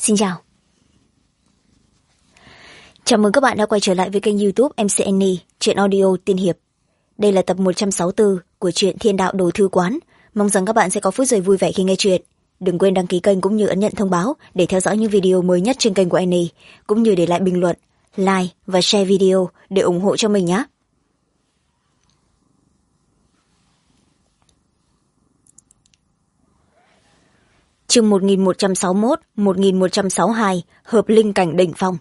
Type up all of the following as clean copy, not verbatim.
Xin chào. Chào mừng các bạn đã quay trở lại với kênh YouTube MC Annie, truyện audio tiên hiệp. Đây là tập 164 của truyện Thiên Đạo Đồ Thư Quán. Mong rằng các bạn sẽ có phút giây vui vẻ khi nghe truyện. Đừng quên đăng ký kênh cũng như ấn nhận thông báo để theo dõi những video mới nhất trên kênh của Annie, cũng như để lại bình luận, like và share video để ủng hộ cho mình nhé. Chương 1161, 1162, hợp linh cảnh đỉnh phong.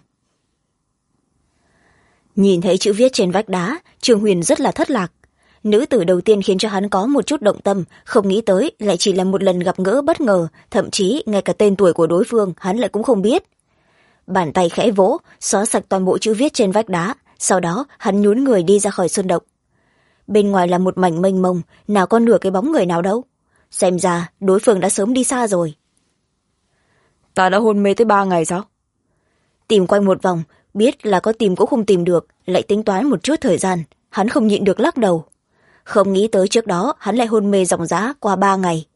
Nhìn thấy chữ viết trên vách đá, Trương Huyền rất là thất lạc. Nữ tử đầu tiên khiến cho hắn có một chút động tâm, không nghĩ tới lại chỉ là một lần gặp gỡ bất ngờ, thậm chí ngay cả tên tuổi của đối phương hắn lại cũng không biết. Bàn tay khẽ vỗ, xóa sạch toàn bộ chữ viết trên vách đá, sau đó hắn nhún người đi ra khỏi sơn động. Bên ngoài là một mảnh mênh mông, nào có nửa cái bóng người nào đâu. Xem ra đối phương đã sớm đi xa rồi. Ta đã hôn mê tới 3 ngày sao? Tìm quanh một vòng, biết là có tìm cũng không tìm được, lại tính toán một chút thời gian, hắn không nhịn được lắc đầu. Không nghĩ tới trước đó hắn lại hôn mê ròng rã qua 3 ngày.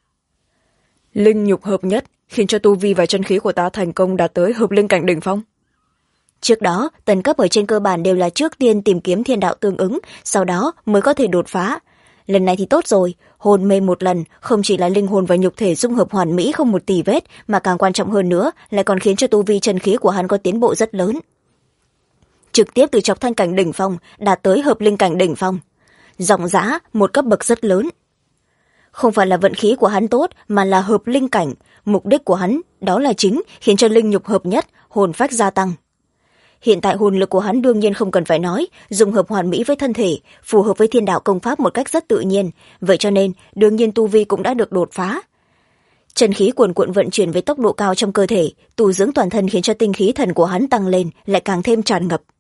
Linh nhục hợp nhất khiến cho tu vi và chân khí của ta thành công đạt tới hợp linh cảnh đỉnh phong. Trước đó tầng cấp ở trên cơ bản đều là trước tiên tìm kiếm thiên đạo tương ứng, sau đó mới có thể đột phá. Lần này thì tốt rồi, hôn mê một lần không chỉ là linh hồn và nhục thể dung hợp hoàn mỹ không một tì vết, mà càng quan trọng hơn nữa lại còn khiến cho tu vi chân khí của hắn có tiến bộ rất lớn. Trực tiếp từ chọc thanh cảnh đỉnh phong đạt tới hợp linh cảnh đỉnh phong, ròng rã một cấp bậc rất lớn. Không phải là vận khí của hắn tốt, mà là hợp linh cảnh. Mục đích của hắn đó là chính khiến cho linh nhục hợp nhất, hồn phách gia tăng. Hiện tại hồn lực của hắn đương nhiên không cần phải nói, dung hợp hoàn mỹ với thân thể, phù hợp với thiên đạo công pháp một cách rất tự nhiên, vậy cho nên đương nhiên tu vi cũng đã được đột phá. Chân khí cuồn cuộn vận chuyển với tốc độ cao trong cơ thể, tu dưỡng toàn thân khiến cho tinh khí thần của hắn tăng lên, lại càng thêm tràn ngập.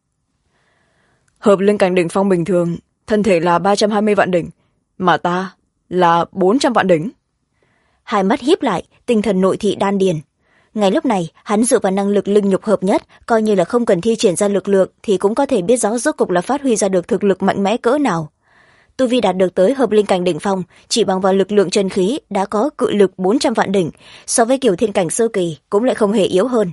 Hợp linh cảnh đỉnh phong bình thường, thân thể là 320 vạn đỉnh, mà ta là 400 vạn đỉnh. Hai mắt híp lại, tinh thần nội thị đan điền. Ngay lúc này hắn dựa vào năng lực linh nhục hợp nhất, coi như là không cần thi triển ra lực lượng thì cũng có thể biết rõ rốt cục là phát huy ra được thực lực mạnh mẽ cỡ nào. Tu vi đạt được tới hợp linh cảnh đỉnh phong, chỉ bằng vào lực lượng chân khí đã có cự lực 400 vạn đỉnh, so với kiểu thiên cảnh sơ kỳ cũng lại không hề yếu hơn.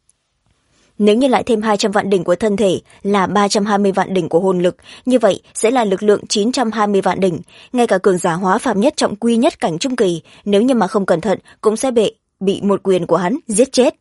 Nếu như lại thêm 200 vạn đỉnh của thân thể là 320 vạn đỉnh của hồn lực, như vậy sẽ là lực lượng 920 vạn đỉnh. Ngay cả cường giả hóa phàm nhất trọng quy nhất cảnh trung kỳ, nếu như mà không cẩn thận cũng sẽ bị một quyền của hắn giết chết.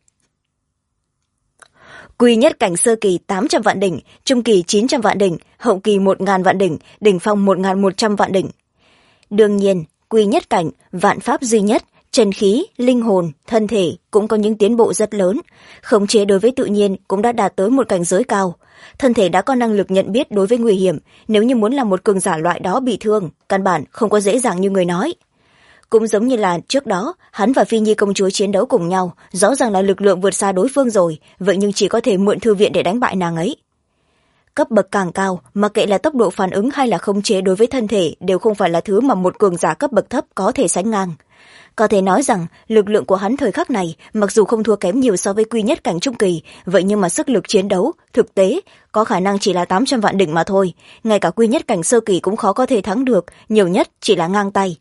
Quy nhất cảnh sơ kỳ 800 vạn đỉnh, trung kỳ 900 vạn đỉnh, hậu kỳ 1000 vạn đỉnh, đỉnh phong 1100 vạn đỉnh. Đương nhiên, quy nhất cảnh, vạn pháp duy nhất, chân khí, linh hồn, thân thể cũng có những tiến bộ rất lớn. Khống chế đối với tự nhiên cũng đã đạt tới một cảnh giới cao. Thân thể đã có năng lực nhận biết đối với nguy hiểm, nếu như muốn làm một cường giả loại đó bị thương, căn bản không có dễ dàng như người nói. Cũng giống như là trước đó, hắn và Phi Nhi công chúa chiến đấu cùng nhau, rõ ràng là lực lượng vượt xa đối phương rồi, vậy nhưng chỉ có thể mượn thư viện để đánh bại nàng ấy. Cấp bậc càng cao, mặc kệ là tốc độ phản ứng hay là khống chế đối với thân thể đều không phải là thứ mà một cường giả cấp bậc thấp có thể sánh ngang. Có thể nói rằng, lực lượng của hắn thời khắc này, mặc dù không thua kém nhiều so với quy nhất cảnh trung kỳ, vậy nhưng mà sức lực chiến đấu, thực tế, có khả năng chỉ là 800 vạn đỉnh mà thôi. Ngay cả quy nhất cảnh sơ kỳ cũng khó có thể thắng được, nhiều nhất chỉ là ngang tay.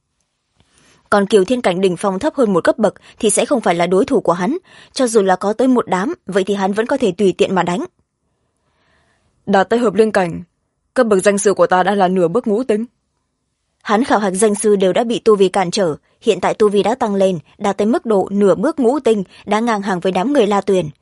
Còn kiều thiên cảnh đỉnh phong thấp hơn một cấp bậc thì sẽ không phải là đối thủ của hắn, cho dù là có tới một đám, vậy thì hắn vẫn có thể tùy tiện mà đánh. Đạt tới hợp linh cảnh, cấp bậc danh sư của ta đã là nửa bước ngũ tinh. Hắn khảo hạch danh sư đều đã bị tu vi cản trở, hiện tại tu vi đã tăng lên, đạt tới mức độ nửa bước ngũ tinh, đã ngang hàng với đám người La Tuyền.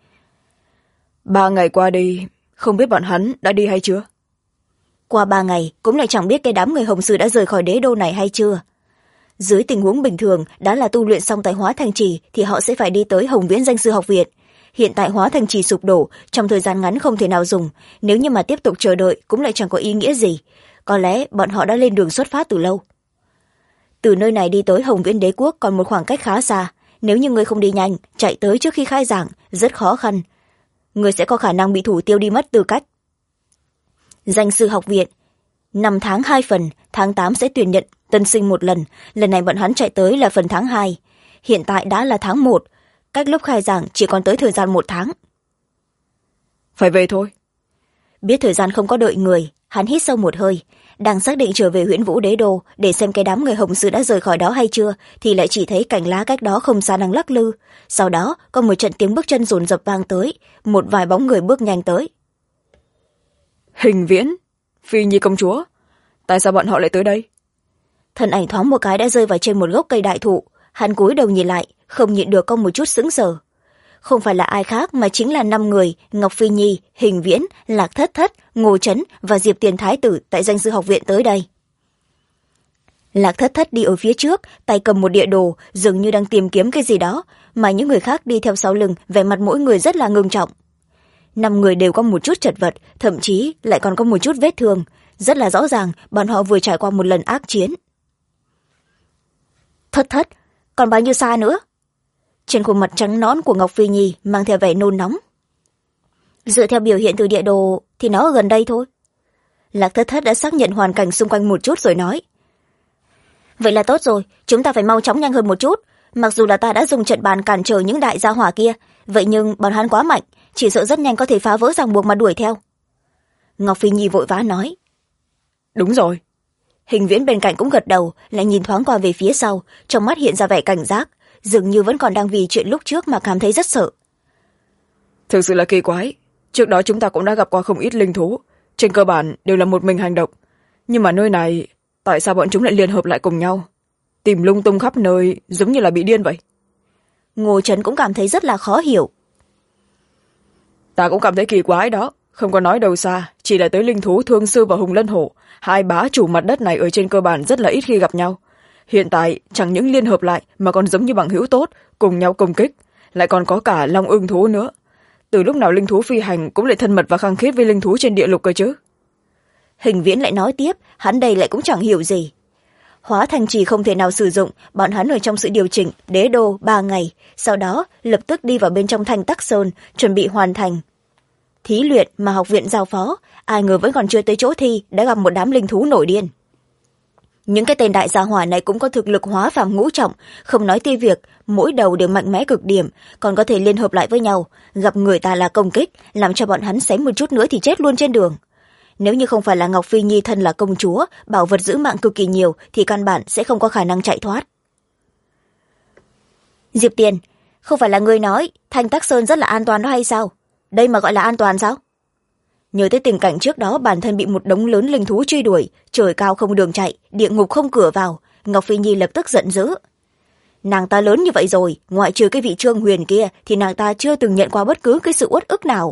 3 ngày qua đi, không biết bọn hắn đã đi hay chưa? Qua 3 ngày, cũng lại chẳng biết cái đám người Hồng Sư đã rời khỏi đế đô này hay chưa. Dưới tình huống bình thường, đã là tu luyện xong tại Hóa Thành Trì thì họ sẽ phải đi tới Hồng Viễn Danh Sư Học Viện. Hiện tại Hóa Thành Trì sụp đổ, trong thời gian ngắn không thể nào dùng, nếu như mà tiếp tục chờ đợi cũng lại chẳng có ý nghĩa gì. Có lẽ bọn họ đã lên đường xuất phát từ lâu. Từ nơi này đi tới Hồng Viễn Đế Quốc còn một khoảng cách khá xa, nếu như ngươi không đi nhanh, chạy tới trước khi khai giảng, rất khó khăn. Ngươi sẽ có khả năng bị thủ tiêu đi mất tư cách. Danh Sư Học Viện 5 tháng 2 phần, tháng 8 sẽ tuyển nhận tân sinh một lần này bọn hắn chạy tới là phần tháng 2. Hiện tại đã là tháng 1, cách lúc khai giảng chỉ còn tới thời gian 1 tháng. Phải về thôi. Biết thời gian không có đợi người, Hắn hít sâu một hơi, đang xác định trở về Huyễn Vũ Đế Đô để xem cái đám người Hồng Sư đã rời khỏi đó hay chưa, thì lại chỉ thấy cành lá cách đó không xa đang lắc lư. Sau đó có một trận tiếng bước chân dồn dập vang tới, một vài bóng người bước nhanh tới. Hình Viễn, Phi Nhi công chúa, tại sao bọn họ lại tới đây? Thân ảnh thoáng một cái đã rơi vào trên một gốc cây đại thụ. Hắn cúi đầu nhìn lại, không nhịn được có một chút sững sờ. Không phải là ai khác mà chính là 5 người: Ngọc Phi Nhi, Hình Viễn, Lạc Thất Thất, Ngô Trấn và Diệp Tiền Thái tử tại Danh Sư học viện tới đây. Lạc Thất Thất đi ở phía trước, tay cầm một địa đồ, dường như đang tìm kiếm cái gì đó, mà những người khác đi theo sau lưng, vẻ mặt mỗi người rất là ngưng trọng. 5 người đều có một chút chật vật, thậm chí lại còn có một chút vết thương. Rất là rõ ràng, bọn họ vừa trải qua một lần ác chiến. Thất Thất, còn bao nhiêu xa nữa? Trên khuôn mặt trắng nõn của Ngọc Phi Nhi mang theo vẻ nôn nóng. Dựa theo biểu hiện từ địa đồ thì nó ở gần đây thôi. Lạc Thất Thất đã xác nhận hoàn cảnh xung quanh một chút rồi nói. Vậy là tốt rồi, chúng ta phải mau chóng nhanh hơn một chút. Mặc dù là ta đã dùng trận bàn cản trở những đại gia hỏa kia, vậy nhưng bọn hắn quá mạnh, chỉ sợ rất nhanh có thể phá vỡ ràng buộc mà đuổi theo. Ngọc Phi Nhi vội vã nói. Đúng rồi. Hình Viễn bên cạnh cũng gật đầu, lại nhìn thoáng qua về phía sau, trong mắt hiện ra vẻ cảnh giác, dường như vẫn còn đang vì chuyện lúc trước mà cảm thấy rất sợ. Thực sự là kỳ quái, trước đó chúng ta cũng đã gặp qua không ít linh thú, trên cơ bản đều là một mình hành động, nhưng mà nơi này tại sao bọn chúng lại liên hợp lại cùng nhau, tìm lung tung khắp nơi, giống như là bị điên vậy? Ngô Trấn cũng cảm thấy rất là khó hiểu. Ta cũng cảm thấy kỳ quái đó, không có nói đâu xa, chỉ là tới linh thú Thương Sư và Hùng Lân Hổ, hai bá chủ mặt đất này ở trên cơ bản rất là ít khi gặp nhau. Hiện tại chẳng những liên hợp lại mà còn giống như bằng hữu tốt, cùng nhau công kích, lại còn có cả long ưng thú nữa. Từ lúc nào linh thú phi hành cũng lại thân mật và khăng khít với linh thú trên địa lục cơ chứ? Hình Viễn lại nói tiếp, hắn đây lại cũng chẳng hiểu gì. Hóa thành trì không thể nào sử dụng, bọn hắn ở trong sự điều chỉnh đế đô 3 ngày, sau đó lập tức đi vào bên trong Thanh Tắc Sơn, chuẩn bị hoàn thành thí luyện mà học viện giao phó. Ai ngờ vẫn còn chưa tới chỗ thi đã gặp một đám linh thú nổi điên. Những cái tên đại gia hỏa này cũng có thực lực hóa phàm ngũ trọng, không nói tới việc mỗi đầu đều mạnh mẽ cực điểm, còn có thể liên hợp lại với nhau, gặp người ta là công kích, làm cho bọn hắn xém một chút nữa thì chết luôn trên đường. Nếu như không phải là Ngọc Phi Nhi thân là công chúa, bảo vật giữ mạng cực kỳ nhiều, thì căn bản sẽ không có khả năng chạy thoát. Diệp Tiền, không phải là ngươi nói Thanh Tắc Sơn rất là an toàn đó hay sao? Đây mà gọi là an toàn sao? Nhớ tới tình cảnh trước đó bản thân bị một đống lớn linh thú truy đuổi, trời cao không đường chạy, địa ngục không cửa vào, Ngọc Phi Nhi lập tức giận dữ. Nàng ta lớn như vậy rồi, ngoại trừ cái vị Trương Huyền kia thì nàng ta chưa từng nhận qua bất cứ cái sự uất ức nào.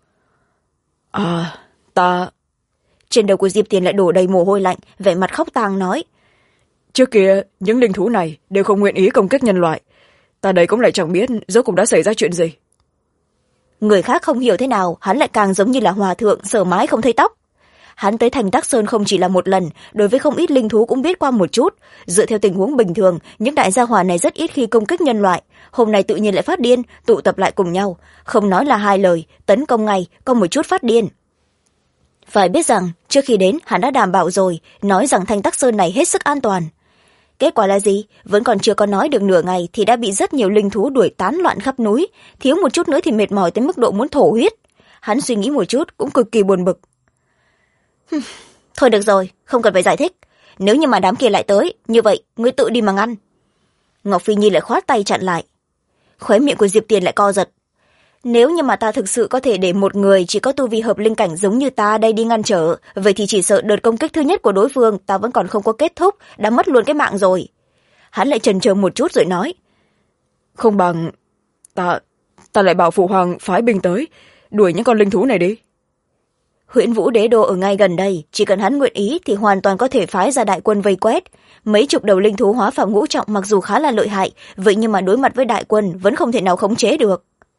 Ta... Trên đầu của Diệp Tiền lại đổ đầy mồ hôi lạnh, vẻ mặt khóc tang nói. Trước kia, những linh thú này đều không nguyện ý công kích nhân loại. Ta đây cũng lại chẳng biết rốt cuộc đã xảy ra chuyện gì. Người khác không hiểu thế nào, hắn lại càng giống như là hòa thượng sờ mái không thấy tóc. Hắn tới Thành Tắc Sơn không chỉ là một lần, đối với không ít linh thú cũng biết qua một chút. Dựa theo tình huống bình thường, những đại gia hỏa này rất ít khi công kích nhân loại. Hôm nay tự nhiên lại phát điên, tụ tập lại cùng nhau. Không nói là hai lời, tấn công ngay, có một chút phát điên. Phải biết rằng, trước khi đến, hắn đã đảm bảo rồi, nói rằng Thanh Tắc Sơn này hết sức an toàn. Kết quả là gì? Vẫn còn chưa có nói được nửa ngày thì đã bị rất nhiều linh thú đuổi tán loạn khắp núi. Thiếu một chút nữa thì mệt mỏi tới mức độ muốn thổ huyết. Hắn suy nghĩ một chút cũng cực kỳ buồn bực. Thôi được rồi, không cần phải giải thích. Nếu như mà đám kia lại tới, như vậy, ngươi tự đi mà ngăn. Ngọc Phi Nhi lại khoát tay chặn lại. Khóe miệng của Diệp Tiền lại co giật. Nếu như mà ta thực sự có thể để một người chỉ có tu vi hợp linh cảnh giống như ta đây đi ngăn trở, vậy thì chỉ sợ đợt công kích thứ nhất của đối phương ta vẫn còn không có kết thúc, đã mất luôn cái mạng rồi. Hắn lại chần chờ một chút rồi nói. Không bằng... Ta lại bảo phụ hoàng phái binh tới, đuổi những con linh thú này đi. Huyễn Vũ Đế Đô ở ngay gần đây, chỉ cần hắn nguyện ý thì hoàn toàn có thể phái ra đại quân vây quét. Mấy chục đầu linh thú hóa phàm ngũ trọng mặc dù khá là lợi hại, vậy nhưng mà đối mặt với đại quân vẫn không thể nào khống chế được.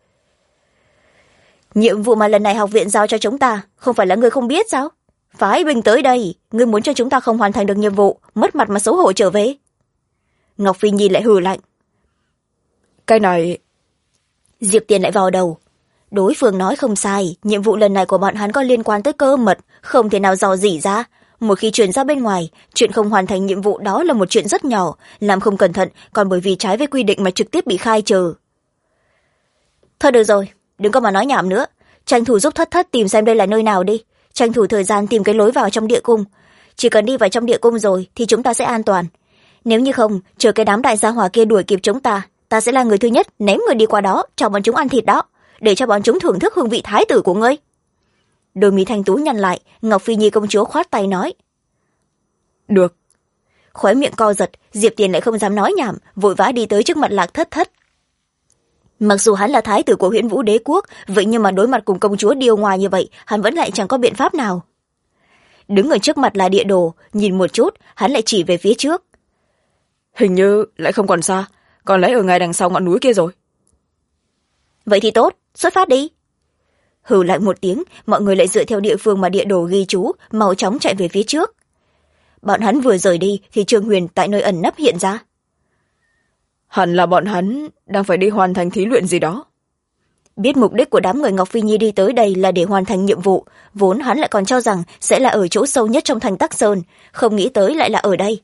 Nhiệm vụ mà lần này học viện giao cho chúng ta, không phải là ngươi không biết sao? Phái binh tới đây, ngươi muốn cho chúng ta không hoàn thành được nhiệm vụ, mất mặt mà xấu hổ trở về. Ngọc Phi Nhi lại hừ lạnh. Cái này... Diệp Tiền lại vào đầu. Đối phương nói không sai, nhiệm vụ lần này của bọn hắn có liên quan tới cơ mật, không thể nào dò dỉ ra. Một khi truyền ra bên ngoài, chuyện không hoàn thành nhiệm vụ đó là một chuyện rất nhỏ, làm không cẩn thận, còn bởi vì trái với quy định mà trực tiếp bị khai trừ. Thôi được rồi, đừng có mà nói nhảm nữa, tranh thủ giúp Thất Thất tìm xem đây là nơi nào đi. tranh thủ thời gian tìm cái lối vào trong địa cung. Chỉ cần đi vào trong địa cung rồi thì chúng ta sẽ an toàn. Nếu như không, chờ cái đám đại gia hỏa kia đuổi kịp chúng ta, ta sẽ là người thứ nhất ném người đi qua đó cho bọn chúng ăn thịt đó, để cho bọn chúng thưởng thức hương vị thái tử của ngươi. Đôi mí thanh tú nhăn lại, Ngọc Phi Nhi công chúa khoát tay nói. Được. Khóe miệng co giật, Diệp Tiền lại không dám nói nhảm, vội vã đi tới trước mặt Lạc Thất Thất. Mặc dù hắn là thái tử của Huyễn Vũ Đế quốc, vậy nhưng mà đối mặt cùng công chúa điều ngoài như vậy, hắn vẫn lại chẳng có biện pháp nào. Đứng ở trước mặt là địa đồ, nhìn một chút, hắn lại chỉ về phía trước. Hình như lại không còn xa, còn lẽ ở ngay đằng sau ngọn núi kia rồi. Vậy thì tốt, xuất phát đi. Hừ lại một tiếng, mọi người lại dựa theo địa phương mà địa đồ ghi chú, mau chóng chạy về phía trước. Bọn hắn vừa rời đi thì Trương Huyền tại nơi ẩn nấp hiện ra. Hẳn là bọn hắn đang phải đi hoàn thành thí luyện gì đó. Biết mục đích của đám người Ngọc Phi Nhi đi tới đây là để hoàn thành nhiệm vụ, vốn hắn lại còn cho rằng sẽ là ở chỗ sâu nhất trong thành Tắc Sơn, không nghĩ tới lại là ở đây.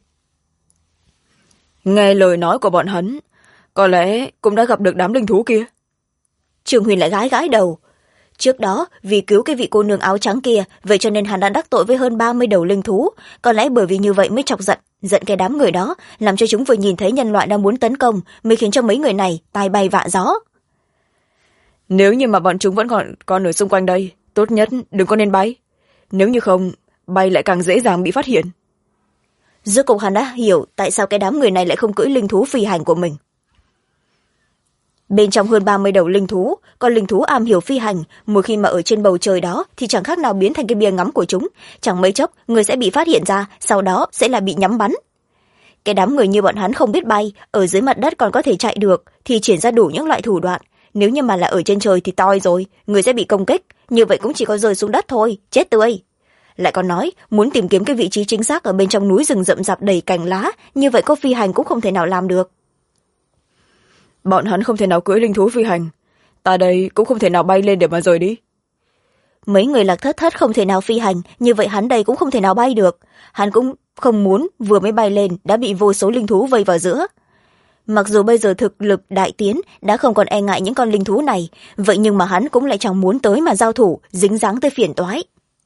Nghe lời nói của bọn hắn, có lẽ cũng đã gặp được đám linh thú kia. Trương Huyền lại gãi gãi đầu. Trước đó, vì cứu cái vị cô nương áo trắng kia, vậy cho nên hắn đã đắc tội với hơn 30 đầu linh thú. Có lẽ bởi vì như vậy mới chọc giận cái đám người đó, làm cho chúng vừa nhìn thấy nhân loại đang muốn tấn công, mới khiến cho mấy người này tai bay vạ gió. Nếu như mà bọn chúng vẫn còn ở xung quanh đây, tốt nhất đừng có nên bay. Nếu như không, bay lại càng dễ dàng bị phát hiện. Rốt cuộc hắn đã hiểu tại sao cái đám người này lại không cưỡi linh thú phi hành của mình. Bên trong hơn 30 đầu linh thú, con linh thú am hiểu phi hành, một khi mà ở trên bầu trời đó thì chẳng khác nào biến thành cái bia ngắm của chúng, chẳng mấy chốc người sẽ bị phát hiện ra, sau đó sẽ là bị nhắm bắn. Cái đám người như bọn hắn không biết bay, ở dưới mặt đất còn có thể chạy được thì triển ra đủ những loại thủ đoạn, nếu như mà là ở trên trời thì toi rồi, người sẽ bị công kích, như vậy cũng chỉ có rơi xuống đất thôi, chết tươi. Lại còn nói muốn tìm kiếm cái vị trí chính xác ở bên trong núi rừng rậm rạp đầy cành lá, như vậy có phi hành cũng không thể nào làm được. Bọn hắn không thể nào cưỡi linh thú phi hành, ta đây cũng không thể nào bay lên để mà rời đi. Mấy người Lạc Thất Thất không thể nào phi hành, như vậy hắn đây cũng không thể nào bay được. Hắn cũng không muốn vừa mới bay lên đã bị vô số linh thú vây vào giữa. Mặc dù bây giờ thực lực đại tiến đã không còn e ngại những con linh thú này, vậy nhưng mà hắn cũng lại chẳng muốn tới mà giao thủ, dính dáng tới phiền toái.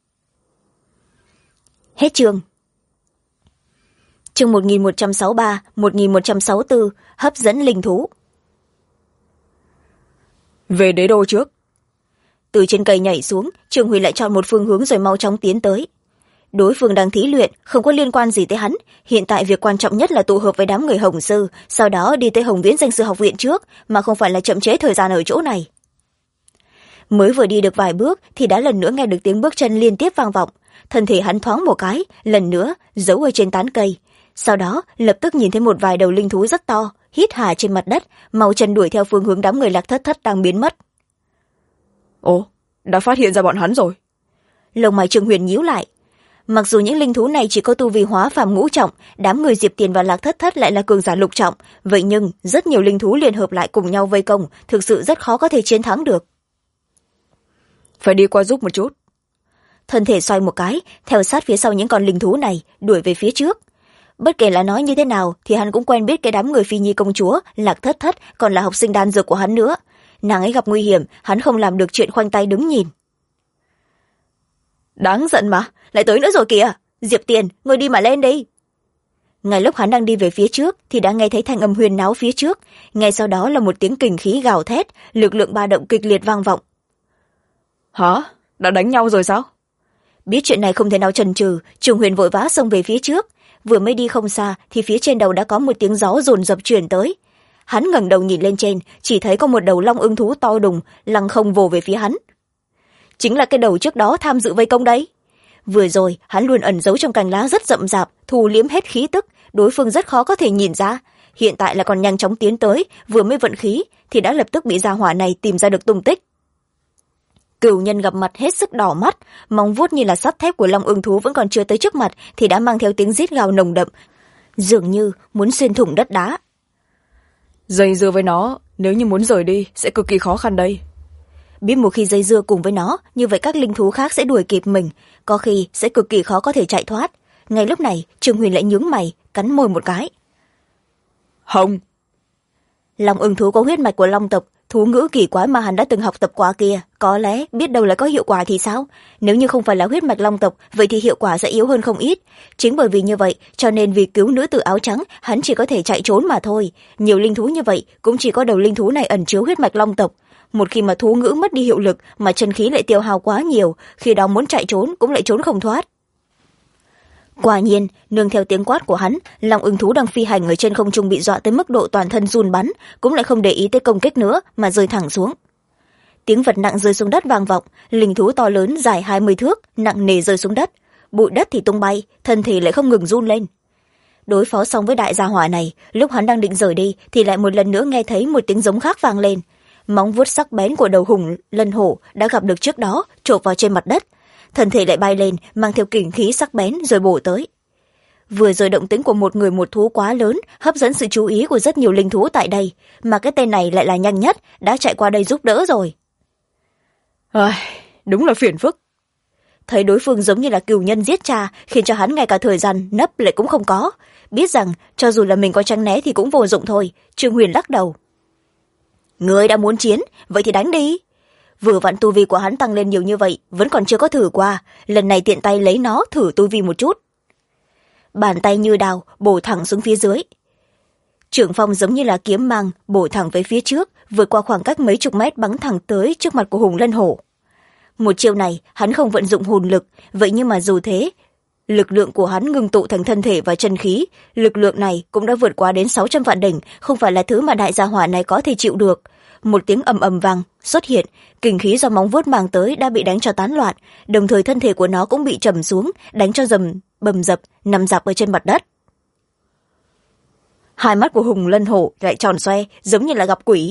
Hết chương. Chương 1163, 1164, hấp dẫn linh thú. Về đế đô trước. Từ trên cây nhảy xuống, Trương Huy lại chọn một phương hướng rồi mau chóng tiến tới. Đối phương đang thí luyện, không có liên quan gì tới hắn. Hiện tại việc quan trọng nhất là tụ hợp với đám người Hồng Sư, sau đó đi tới Hồng Viễn Danh Sư học viện trước, mà không phải là chậm trễ thời gian ở chỗ này. Mới vừa đi được vài bước thì đã lần nữa nghe được tiếng bước chân liên tiếp vang vọng. Thân thể hắn thoáng một cái, lần nữa giấu ở trên tán cây. Sau đó lập tức nhìn thấy một vài đầu linh thú rất to, hít hà trên mặt đất, mau chân đuổi theo phương hướng đám người Lạc Thất Thất đang biến mất. Ồ, đã phát hiện ra bọn hắn rồi. Lông mày Trương Huyền nhíu lại. Mặc dù những linh thú này chỉ có tu vi hóa phàm ngũ trọng, đám người Diệp Tiền và Lạc Thất Thất lại là cường giả lục trọng, vậy nhưng rất nhiều linh thú liên hợp lại cùng nhau vây công, thực sự rất khó có thể chiến thắng được. Phải đi qua giúp một chút. Thân thể xoay một cái, theo sát phía sau những con linh thú này, đuổi về phía trước. Bất kể là nói như thế nào thì hắn cũng quen biết cái đám người Phi Nhi công chúa, Lạc Thất Thất còn là học sinh đan dược của hắn nữa. Nàng ấy gặp nguy hiểm, hắn không làm được chuyện khoanh tay đứng nhìn. Đáng giận mà, lại tới nữa rồi kìa. Diệp Tiền, ngươi đi mà lên đi. Ngay lúc hắn đang đi về phía trước thì đã nghe thấy thanh âm huyền náo phía trước, ngay sau đó là một tiếng kình khí gào thét, lực lượng ba động kịch liệt vang vọng. Hả? Đã đánh nhau rồi sao? Biết chuyện này không thể nào chần chừ, Trương Huyền vội vã xông về phía trước. Vừa mới đi không xa thì phía trên đầu đã có một tiếng gió dồn dập truyền tới. Hắn ngẩng đầu nhìn lên trên, chỉ thấy có một đầu long ưng thú to đùng lăng không vồ về phía hắn. Chính là cái đầu trước đó tham dự vây công đấy. Vừa rồi hắn luôn ẩn giấu trong cành lá rất rậm rạp, thu liếm hết khí tức, đối phương rất khó có thể nhìn ra. Hiện tại là còn nhanh chóng tiến tới, vừa mới vận khí thì đã lập tức bị gia hỏa này tìm ra được tung tích. Cửu nhân gặp mặt hết sức đỏ mắt, móng vuốt như là sắt thép của long ưng thú vẫn còn chưa tới trước mặt thì đã mang theo tiếng rít gào nồng đậm, dường như muốn xuyên thủng đất đá. Dây dưa với nó, nếu như muốn rời đi sẽ cực kỳ khó khăn đây. Biết một khi dây dưa cùng với nó, như vậy các linh thú khác sẽ đuổi kịp mình, có khi sẽ cực kỳ khó có thể chạy thoát. Ngay lúc này Trương Huyền lại nhướng mày, cắn môi một cái. Hồng. Long ưng thú có huyết mạch của long tộc, thú ngữ kỳ quái mà hắn đã từng học tập qua kia, có lẽ biết đâu lại có hiệu quả thì sao? Nếu như không phải là huyết mạch long tộc, vậy thì hiệu quả sẽ yếu hơn không ít. Chính bởi vì như vậy, cho nên vì cứu nữ tử áo trắng, hắn chỉ có thể chạy trốn mà thôi. Nhiều linh thú như vậy, cũng chỉ có đầu linh thú này ẩn chứa huyết mạch long tộc. Một khi mà thú ngữ mất đi hiệu lực, mà chân khí lại tiêu hao quá nhiều, khi đó muốn chạy trốn cũng lại trốn không thoát. Quả nhiên, nương theo tiếng quát của hắn, long ưng thú đang phi hành ở trên không trung bị dọa tới mức độ toàn thân run bắn, cũng lại không để ý tới công kích nữa mà rơi thẳng xuống. Tiếng vật nặng rơi xuống đất vang vọng, linh thú to lớn dài 20 thước nặng nề rơi xuống đất, bụi đất thì tung bay, thân thể lại không ngừng run lên. Đối phó xong với đại gia hỏa này, lúc hắn đang định rời đi thì lại một lần nữa nghe thấy một tiếng giống khác vang lên. Móng vuốt sắc bén của đầu hùng lân hổ đã gặp được trước đó chộp vào trên mặt đất, thân thể lại bay lên mang theo kình khí sắc bén rồi bổ tới. Vừa rồi động tĩnh của một người một thú quá lớn, hấp dẫn sự chú ý của rất nhiều linh thú tại đây, mà cái tên này lại là nhanh nhất, đã chạy qua đây giúp đỡ rồi. Đúng là phiền phức. Thấy đối phương giống như là cừu nhân giết cha, khiến cho hắn ngay cả thời gian nấp lại cũng không có. Biết rằng cho dù là mình có tránh né thì cũng vô dụng thôi. Trương Huyền lắc đầu. Ngươi đã muốn chiến, vậy thì đánh đi. Vừa vặn tu vi của hắn tăng lên nhiều như vậy, vẫn còn chưa có thử qua, lần này tiện tay lấy nó thử tu vi một chút. Bàn tay như đào bổ thẳng xuống phía dưới. Trưởng phong giống như là kiếm mang bổ thẳng về phía trước, vượt qua khoảng cách mấy chục mét bắn thẳng tới trước mặt của hùng lân hổ. Một chiêu này hắn không vận dụng hồn lực, vậy nhưng mà dù thế, lực lượng của hắn ngưng tụ thành thân thể và chân khí, lực lượng này cũng đã vượt qua đến 600 vạn đỉnh, không phải là thứ mà đại gia hỏa này có thể chịu được. Một tiếng ầm ầm vang xuất hiện, kình khí do móng vuốt mang tới đã bị đánh cho tán loạn, đồng thời thân thể của nó cũng bị trầm xuống, đánh cho bầm dập nằm dạp ở trên mặt đất. Hai mắt của hùng lân hổ lại tròn xoe, giống như là gặp quỷ.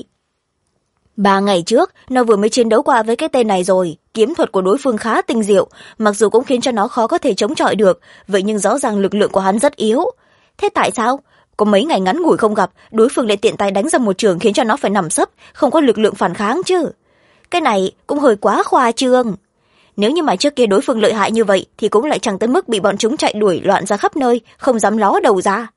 3 ngày trước, nó vừa mới chiến đấu qua với cái tên này rồi, kiếm thuật của đối phương khá tinh diệu, mặc dù cũng khiến cho nó khó có thể chống chọi được, vậy nhưng rõ ràng lực lượng của hắn rất yếu. Thế tại sao? Có mấy ngày ngắn ngủi không gặp, đối phương lại tiện tay đánh ra một trường khiến cho nó phải nằm sấp, không có lực lượng phản kháng chứ. Cái này cũng hơi quá khoa trương. Nếu như mà trước kia đối phương lợi hại như vậy, thì cũng lại chẳng tới mức bị bọn chúng chạy đuổi loạn ra khắp nơi, không dám ló đầu ra.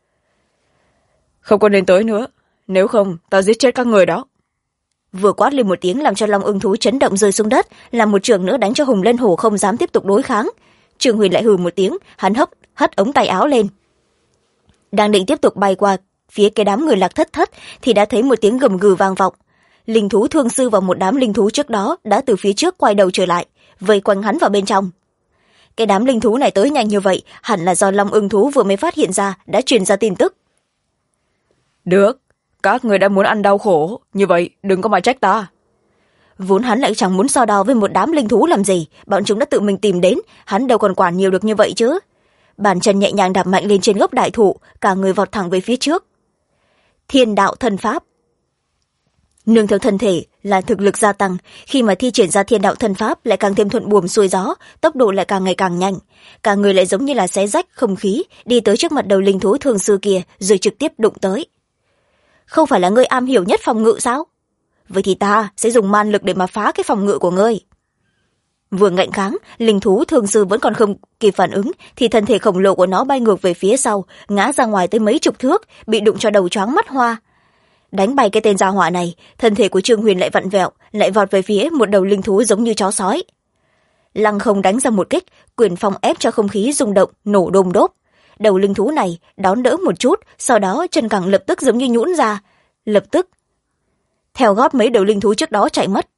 Không có nên tới nữa, nếu không, ta giết chết các người đó. Vừa quát lên một tiếng làm cho long ưng thú chấn động rơi xuống đất, làm một trường nữa đánh cho hùng lân hổ không dám tiếp tục đối kháng. Trương Huyền lại hừ một tiếng, hắn hất ống tay áo lên. Đang định tiếp tục bay qua phía cái đám người Lạc Thất Thất thì đã thấy một tiếng gầm gừ vang vọng. Linh thú thương sư và một đám linh thú trước đó đã từ phía trước quay đầu trở lại, vây quanh hắn vào bên trong. Cái đám linh thú này tới nhanh như vậy, hẳn là do long ưng thú vừa mới phát hiện ra, đã truyền ra tin tức. Được, các người đã muốn ăn đau khổ, như vậy đừng có mà trách ta. Vốn hắn lại chẳng muốn so đo với một đám linh thú làm gì, bọn chúng đã tự mình tìm đến, hắn đâu còn quản nhiều được như vậy chứ. Bàn chân nhẹ nhàng đạp mạnh lên trên gốc đại thụ, cả người vọt thẳng về phía trước. Thiên đạo thần pháp. Nương theo thân thể là thực lực gia tăng, khi mà thi triển ra thiên đạo thần pháp lại càng thêm thuận buồm xuôi gió, tốc độ lại càng ngày càng nhanh, cả người lại giống như là xé rách không khí, đi tới trước mặt đầu linh thú thương sư kia rồi trực tiếp đụng tới. Không phải là ngươi am hiểu nhất phòng ngự sao? Vậy thì ta sẽ dùng man lực để mà phá cái phòng ngự của ngươi. Vừa ngạnh kháng, linh thú thương sư vẫn còn không kịp phản ứng thì thân thể khổng lồ của nó bay ngược về phía sau, ngã ra ngoài tới mấy chục thước, bị đụng cho đầu choáng mắt hoa. Đánh bay cái tên gia hỏa này, thân thể của Trương Huyền lại vặn vẹo, lại vọt về phía một đầu linh thú giống như chó sói. Lăng không đánh ra một kích, quyền phong ép cho không khí rung động, nổ đôm đốp. Đầu linh thú này đón đỡ một chút, sau đó chân cẳng lập tức giống như nhũn ra, lập tức theo gót mấy đầu linh thú trước đó chạy mất.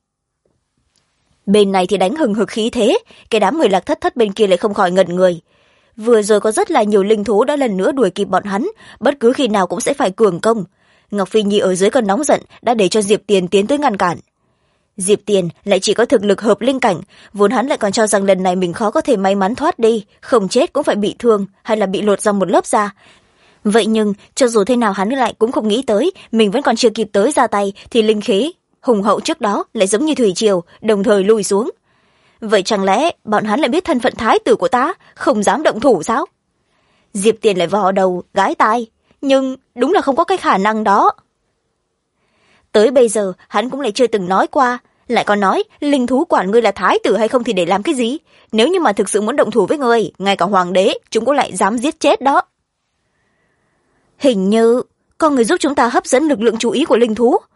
Bên này thì đánh hừng hực khí thế, cái đám người Lạc Thất Thất bên kia lại không khỏi ngẩn người. Vừa rồi có rất là nhiều linh thú đã lần nữa đuổi kịp bọn hắn, bất cứ khi nào cũng sẽ phải cường công. Ngọc Phi Nhi ở dưới cơn nóng giận đã để cho Diệp Tiền tiến tới ngăn cản. Diệp Tiền lại chỉ có thực lực hợp linh cảnh, vốn hắn lại còn cho rằng lần này mình khó có thể may mắn thoát đi, không chết cũng phải bị thương hay là bị lột ra một lớp da. Vậy nhưng cho dù thế nào hắn lại cũng không nghĩ tới mình vẫn còn chưa kịp tới ra tay thì linh khí hùng hậu trước đó lại giống như thủy triều đồng thời lùi xuống. Vậy chẳng lẽ bọn hắn lại biết thân phận thái tử của ta, không dám động thủ sao? Diệp Tiền lại vò đầu gái tai, nhưng đúng là không có cái khả năng đó. Tới bây giờ hắn cũng lại chưa từng nói qua, lại còn nói linh thú quản ngươi là thái tử hay không thì để làm cái gì? Nếu như mà thực sự muốn động thủ với ngươi, ngay cả hoàng đế chúng cũng lại dám giết chết đó. Hình như con người giúp chúng ta hấp dẫn lực lượng chú ý của linh thú.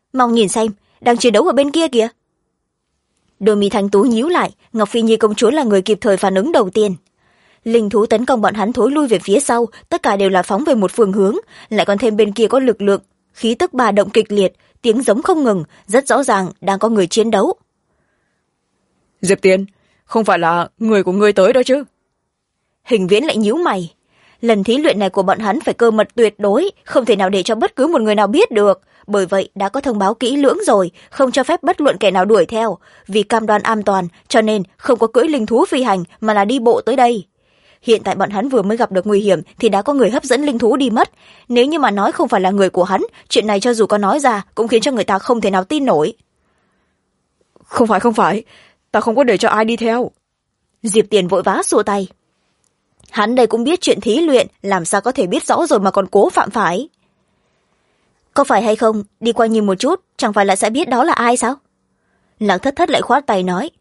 Mau nhìn xem, đang chiến đấu ở bên kia kìa. Đôi mi thanh tú nhíu lại, Ngọc Phi Nhi công chúa là người kịp thời phản ứng đầu tiên. Linh thú tấn công bọn hắn thối lui về phía sau, tất cả đều là phóng về một phương hướng, lại còn thêm bên kia có lực lượng, khí tức ba động kịch liệt, tiếng giống không ngừng, rất rõ ràng đang có người chiến đấu. Diệp Tiên, không phải là người của ngươi tới đó chứ? Hình Viễn lại nhíu mày. Lần thí luyện này của bọn hắn phải cơ mật tuyệt đối, không thể nào để cho bất cứ một người nào biết được. Bởi vậy đã có thông báo kỹ lưỡng rồi, không cho phép bất luận kẻ nào đuổi theo. Vì cam đoan an toàn, cho nên không có cưỡi linh thú phi hành mà là đi bộ tới đây. Hiện tại bọn hắn vừa mới gặp được nguy hiểm thì đã có người hấp dẫn linh thú đi mất. Nếu như mà nói không phải là người của hắn, chuyện này cho dù có nói ra cũng khiến cho người ta không thể nào tin nổi. Không phải, ta không có để cho ai đi theo. Diệp Tiền vội vã xua tay. Hắn đây cũng biết chuyện thí luyện, làm sao có thể biết rõ rồi mà còn cố phạm phải. Có phải hay không, đi qua nhìn một chút, chẳng phải là sẽ biết đó là ai sao? Lạc Thất Thất lại khoát tay nói.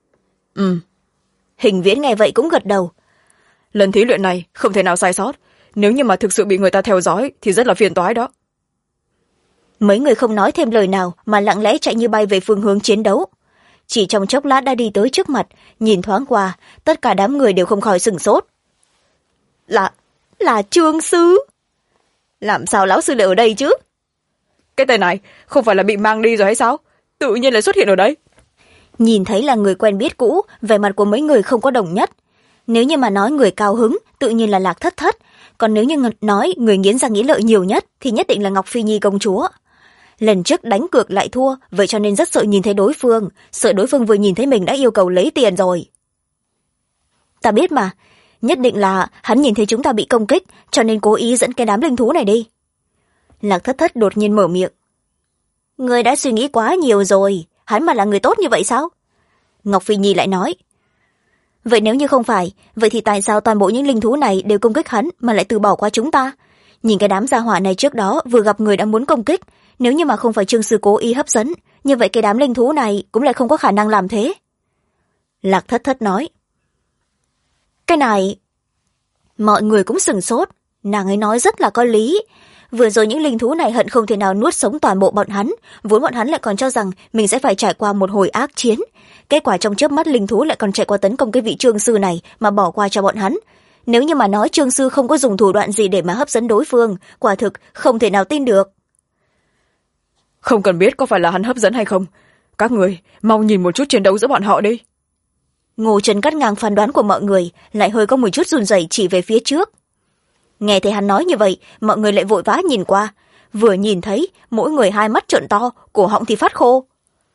Hình Viễn nghe vậy cũng gật đầu. Lần thí luyện này không thể nào sai sót, nếu như mà thực sự bị người ta theo dõi thì rất là phiền toái đó. Mấy người không nói thêm lời nào mà lặng lẽ chạy như bay về phương hướng chiến đấu. Chỉ trong chốc lát đã đi tới trước mặt, nhìn thoáng qua, tất cả đám người đều không khỏi sửng sốt. Là Trương Sư. Làm sao lão sư lại ở đây chứ? Cái tên này không phải là bị mang đi rồi hay sao? Tự nhiên lại xuất hiện ở đây. Nhìn thấy là người quen biết cũ, vẻ mặt của mấy người không có đồng nhất. Nếu như mà nói người cao hứng, tự nhiên là Lạc Thất Thất. Còn nếu như nói người nghiến răng nghĩ lợi nhiều nhất, thì nhất định là Ngọc Phi Nhi công chúa. Lần trước đánh cược lại thua, vậy cho nên rất sợ nhìn thấy đối phương. Sợ đối phương vừa nhìn thấy mình đã yêu cầu lấy tiền rồi. Ta biết mà, nhất định là hắn nhìn thấy chúng ta bị công kích, cho nên cố ý dẫn cái đám linh thú này đi. Lạc Thất Thất đột nhiên mở miệng. Người đã suy nghĩ quá nhiều rồi, hắn mà là người tốt như vậy sao? Ngọc Phi Nhi lại nói. Vậy nếu như không phải, vậy thì tại sao toàn bộ những linh thú này đều công kích hắn mà lại từ bỏ qua chúng ta? Nhìn cái đám gia hỏa này trước đó vừa gặp người đã muốn công kích, nếu như mà không phải Trương Sư cố ý hấp dẫn, như vậy cái đám linh thú này cũng lại không có khả năng làm thế. Lạc Thất Thất nói. Cái này... Mọi người cũng sửng sốt, nàng ấy nói rất là có lý. Vừa rồi những linh thú này hận không thể nào nuốt sống toàn bộ bọn hắn, vốn bọn hắn lại còn cho rằng mình sẽ phải trải qua một hồi ác chiến. Kết quả trong chớp mắt linh thú lại còn chạy qua tấn công cái vị Trương Sư này mà bỏ qua cho bọn hắn. Nếu như mà nói Trương Sư không có dùng thủ đoạn gì để mà hấp dẫn đối phương, quả thực không thể nào tin được. Không cần biết có phải là hắn hấp dẫn hay không. Các người mau nhìn một chút chiến đấu giữa bọn họ đi. Ngô Trần cắt ngang phán đoán của mọi người, lại hơi có một chút run rẩy chỉ về phía trước. Nghe thấy hắn nói như vậy, mọi người lại vội vã nhìn qua. Vừa nhìn thấy, mỗi người hai mắt trợn to, cổ họng thì phát khô.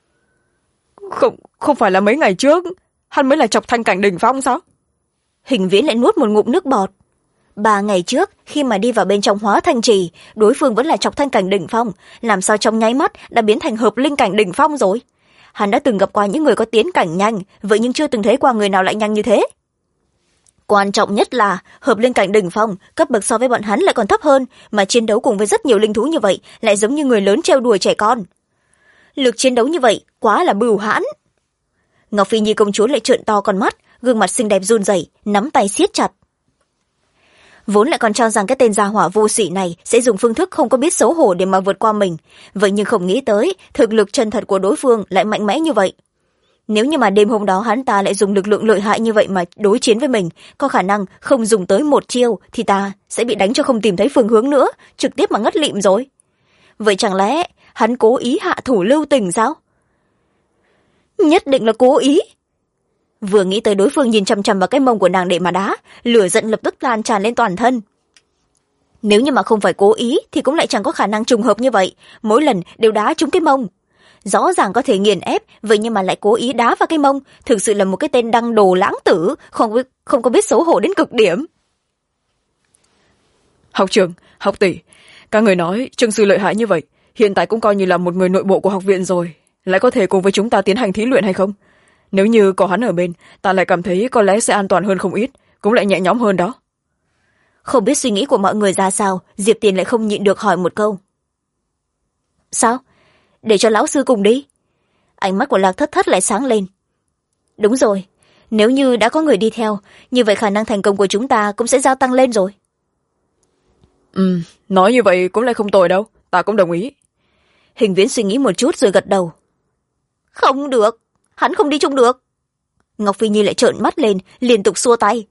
Không phải là mấy ngày trước, hắn mới là Chọc Thanh cảnh đỉnh phong sao? Hình Viễn lại nuốt một ngụm nước bọt. 3 ngày trước, khi mà đi vào bên trong Hóa Thanh Trì, đối phương vẫn là Chọc Thanh cảnh đỉnh phong, làm sao trong nháy mắt đã biến thành Hợp Linh cảnh đỉnh phong rồi? Hắn đã từng gặp qua những người có tiến cảnh nhanh, vậy nhưng chưa từng thấy qua người nào lại nhanh như thế. Quan trọng nhất là Hợp Linh cảnh đỉnh phong, cấp bậc so với bọn hắn lại còn thấp hơn, mà chiến đấu cùng với rất nhiều linh thú như vậy lại giống như người lớn trêu đùa trẻ con. Lực chiến đấu như vậy quá là bưu hãn. Ngọc Phi Nhi công chúa lại trợn to con mắt, gương mặt xinh đẹp run rẩy, nắm tay siết chặt. Vốn lại còn cho rằng cái tên gia hỏa vô sỉ này sẽ dùng phương thức không có biết xấu hổ để mà vượt qua mình, vậy nhưng không nghĩ tới thực lực chân thật của đối phương lại mạnh mẽ như vậy. Nếu như mà đêm hôm đó hắn ta lại dùng lực lượng lợi hại như vậy mà đối chiến với mình, có khả năng không dùng tới một chiêu thì ta sẽ bị đánh cho không tìm thấy phương hướng nữa, trực tiếp mà ngất lịm rồi. Vậy chẳng lẽ hắn cố ý hạ thủ lưu tình sao? Nhất định là cố ý. Vừa nghĩ tới đối phương nhìn chằm chằm vào cái mông của nàng để mà đá, lửa giận lập tức lan tràn lên toàn thân. Nếu như mà không phải cố ý thì cũng lại chẳng có khả năng trùng hợp như vậy, mỗi lần đều đá trúng cái mông. Rõ ràng có thể nghiền ép, vậy nhưng mà lại cố ý đá vào cái mông, thực sự là một cái tên đăng đồ lãng tử, không có biết xấu hổ đến cực điểm. Học trưởng, học tỷ, các người nói Trương Sư lợi hại như vậy, hiện tại cũng coi như là một người nội bộ của học viện rồi, lại có thể cùng với chúng ta tiến hành thí luyện hay không? Nếu như có hắn ở bên, ta lại cảm thấy có lẽ sẽ an toàn hơn không ít, cũng lại nhẹ nhõm hơn đó. Không biết suy nghĩ của mọi người ra sao, Diệp Tiền lại không nhịn được hỏi một câu. Sao? Để cho lão sư cùng đi. Ánh mắt của Lạc Thất Thất lại sáng lên. Đúng rồi, nếu như đã có người đi theo, như vậy khả năng thành công của chúng ta cũng sẽ gia tăng lên rồi. Nói như vậy cũng lại không tồi đâu, ta cũng đồng ý. Hình Viễn suy nghĩ một chút rồi gật đầu. Không được, hắn không đi chung được. Ngọc Phi Nhi lại trợn mắt lên, liên tục xua tay.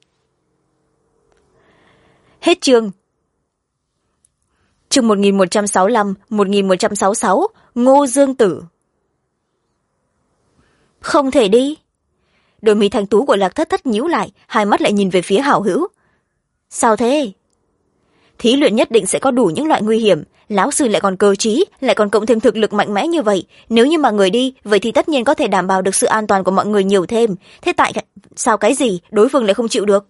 Hết chương. Chương 1165, 1166, Ngô Dương Tử. Không thể đi. Đôi mi thanh tú của Lạc Thất Thất nhíu lại, hai mắt lại nhìn về phía Hảo Hữu. Sao thế? Thí luyện nhất định sẽ có đủ những loại nguy hiểm, lão sư lại còn cơ trí, lại còn cộng thêm thực lực mạnh mẽ như vậy, nếu như mà người đi, vậy thì tất nhiên có thể đảm bảo được sự an toàn của mọi người nhiều thêm. Thế tại sao cái gì đối phương lại không chịu được?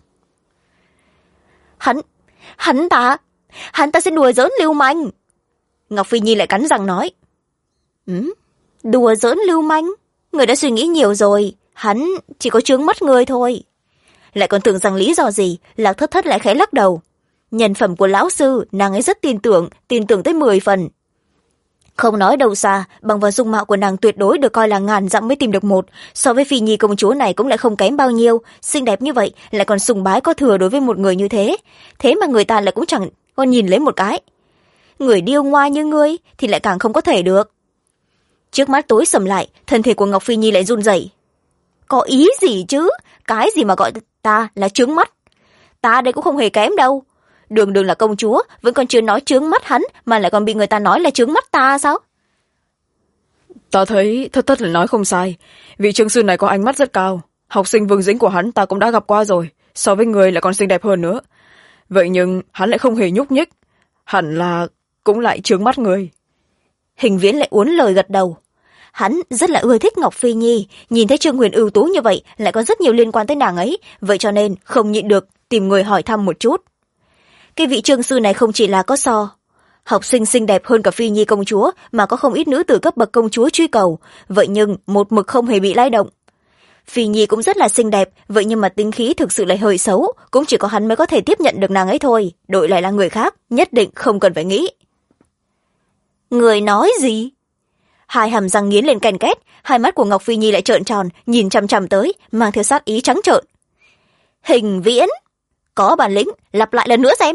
Hắn ta sẽ đùa giỡn lưu manh. Ngọc Phi Nhi lại cắn răng nói. Đùa giỡn lưu manh? Người đã suy nghĩ nhiều rồi, hắn chỉ có chướng mắt người thôi. Lại còn tưởng rằng lý do gì, Lạc Thất Thất lại khẽ lắc đầu. Nhân phẩm của lão sư, nàng ấy rất tin tưởng tới 10 phần. Không nói đâu xa, bằng vào dung mạo của nàng tuyệt đối được coi là ngàn dặm mới tìm được một, so với Phi Nhi công chúa này cũng lại không kém bao nhiêu, xinh đẹp như vậy, lại còn sùng bái có thừa đối với một người như thế. Thế mà người ta lại cũng chẳng còn nhìn lấy một cái. Người điêu ngoa như ngươi thì lại càng không có thể được. Trước mắt tối sầm lại, thân thể của Ngọc Phi Nhi lại run rẩy. Có ý gì chứ? Cái gì mà gọi ta là trướng mắt? Ta đây cũng không hề kém đâu. Đường đường là công chúa, vẫn còn chưa nói trướng mắt hắn, mà lại còn bị người ta nói là trướng mắt ta sao? Ta thấy Thất Thất là nói không sai. Vị trường sư này có ánh mắt rất cao. Học sinh Vương Dĩnh của hắn ta cũng đã gặp qua rồi. So với người lại còn xinh đẹp hơn nữa. Vậy nhưng hắn lại không hề nhúc nhích. Hẳn là cũng lại trướng mắt người. Hình Viễn lại uốn lời gật đầu. Hắn rất là ưa thích Ngọc Phi Nhi, nhìn thấy Trương Huyền ưu tú như vậy, lại có rất nhiều liên quan tới nàng ấy, vậy cho nên không nhịn được tìm người hỏi thăm một chút. Cái vị trương sư này không chỉ là có học sinh xinh đẹp hơn cả Phi Nhi công chúa, mà có không ít nữ tử cấp bậc công chúa truy cầu, vậy nhưng một mực không hề bị lay động. Phi Nhi cũng rất là xinh đẹp, vậy nhưng mà tính khí thực sự lại hơi xấu, cũng chỉ có hắn mới có thể tiếp nhận được nàng ấy thôi, đổi lại là người khác, nhất định không cần phải nghĩ. Người nói gì? Hai hàm răng nghiến lên ken két, hai mắt của Ngọc Phi Nhi lại trợn tròn, nhìn chằm chằm tới, mang theo sát ý trắng trợn. Hình Viễn, có bản lĩnh, lặp lại lần nữa xem.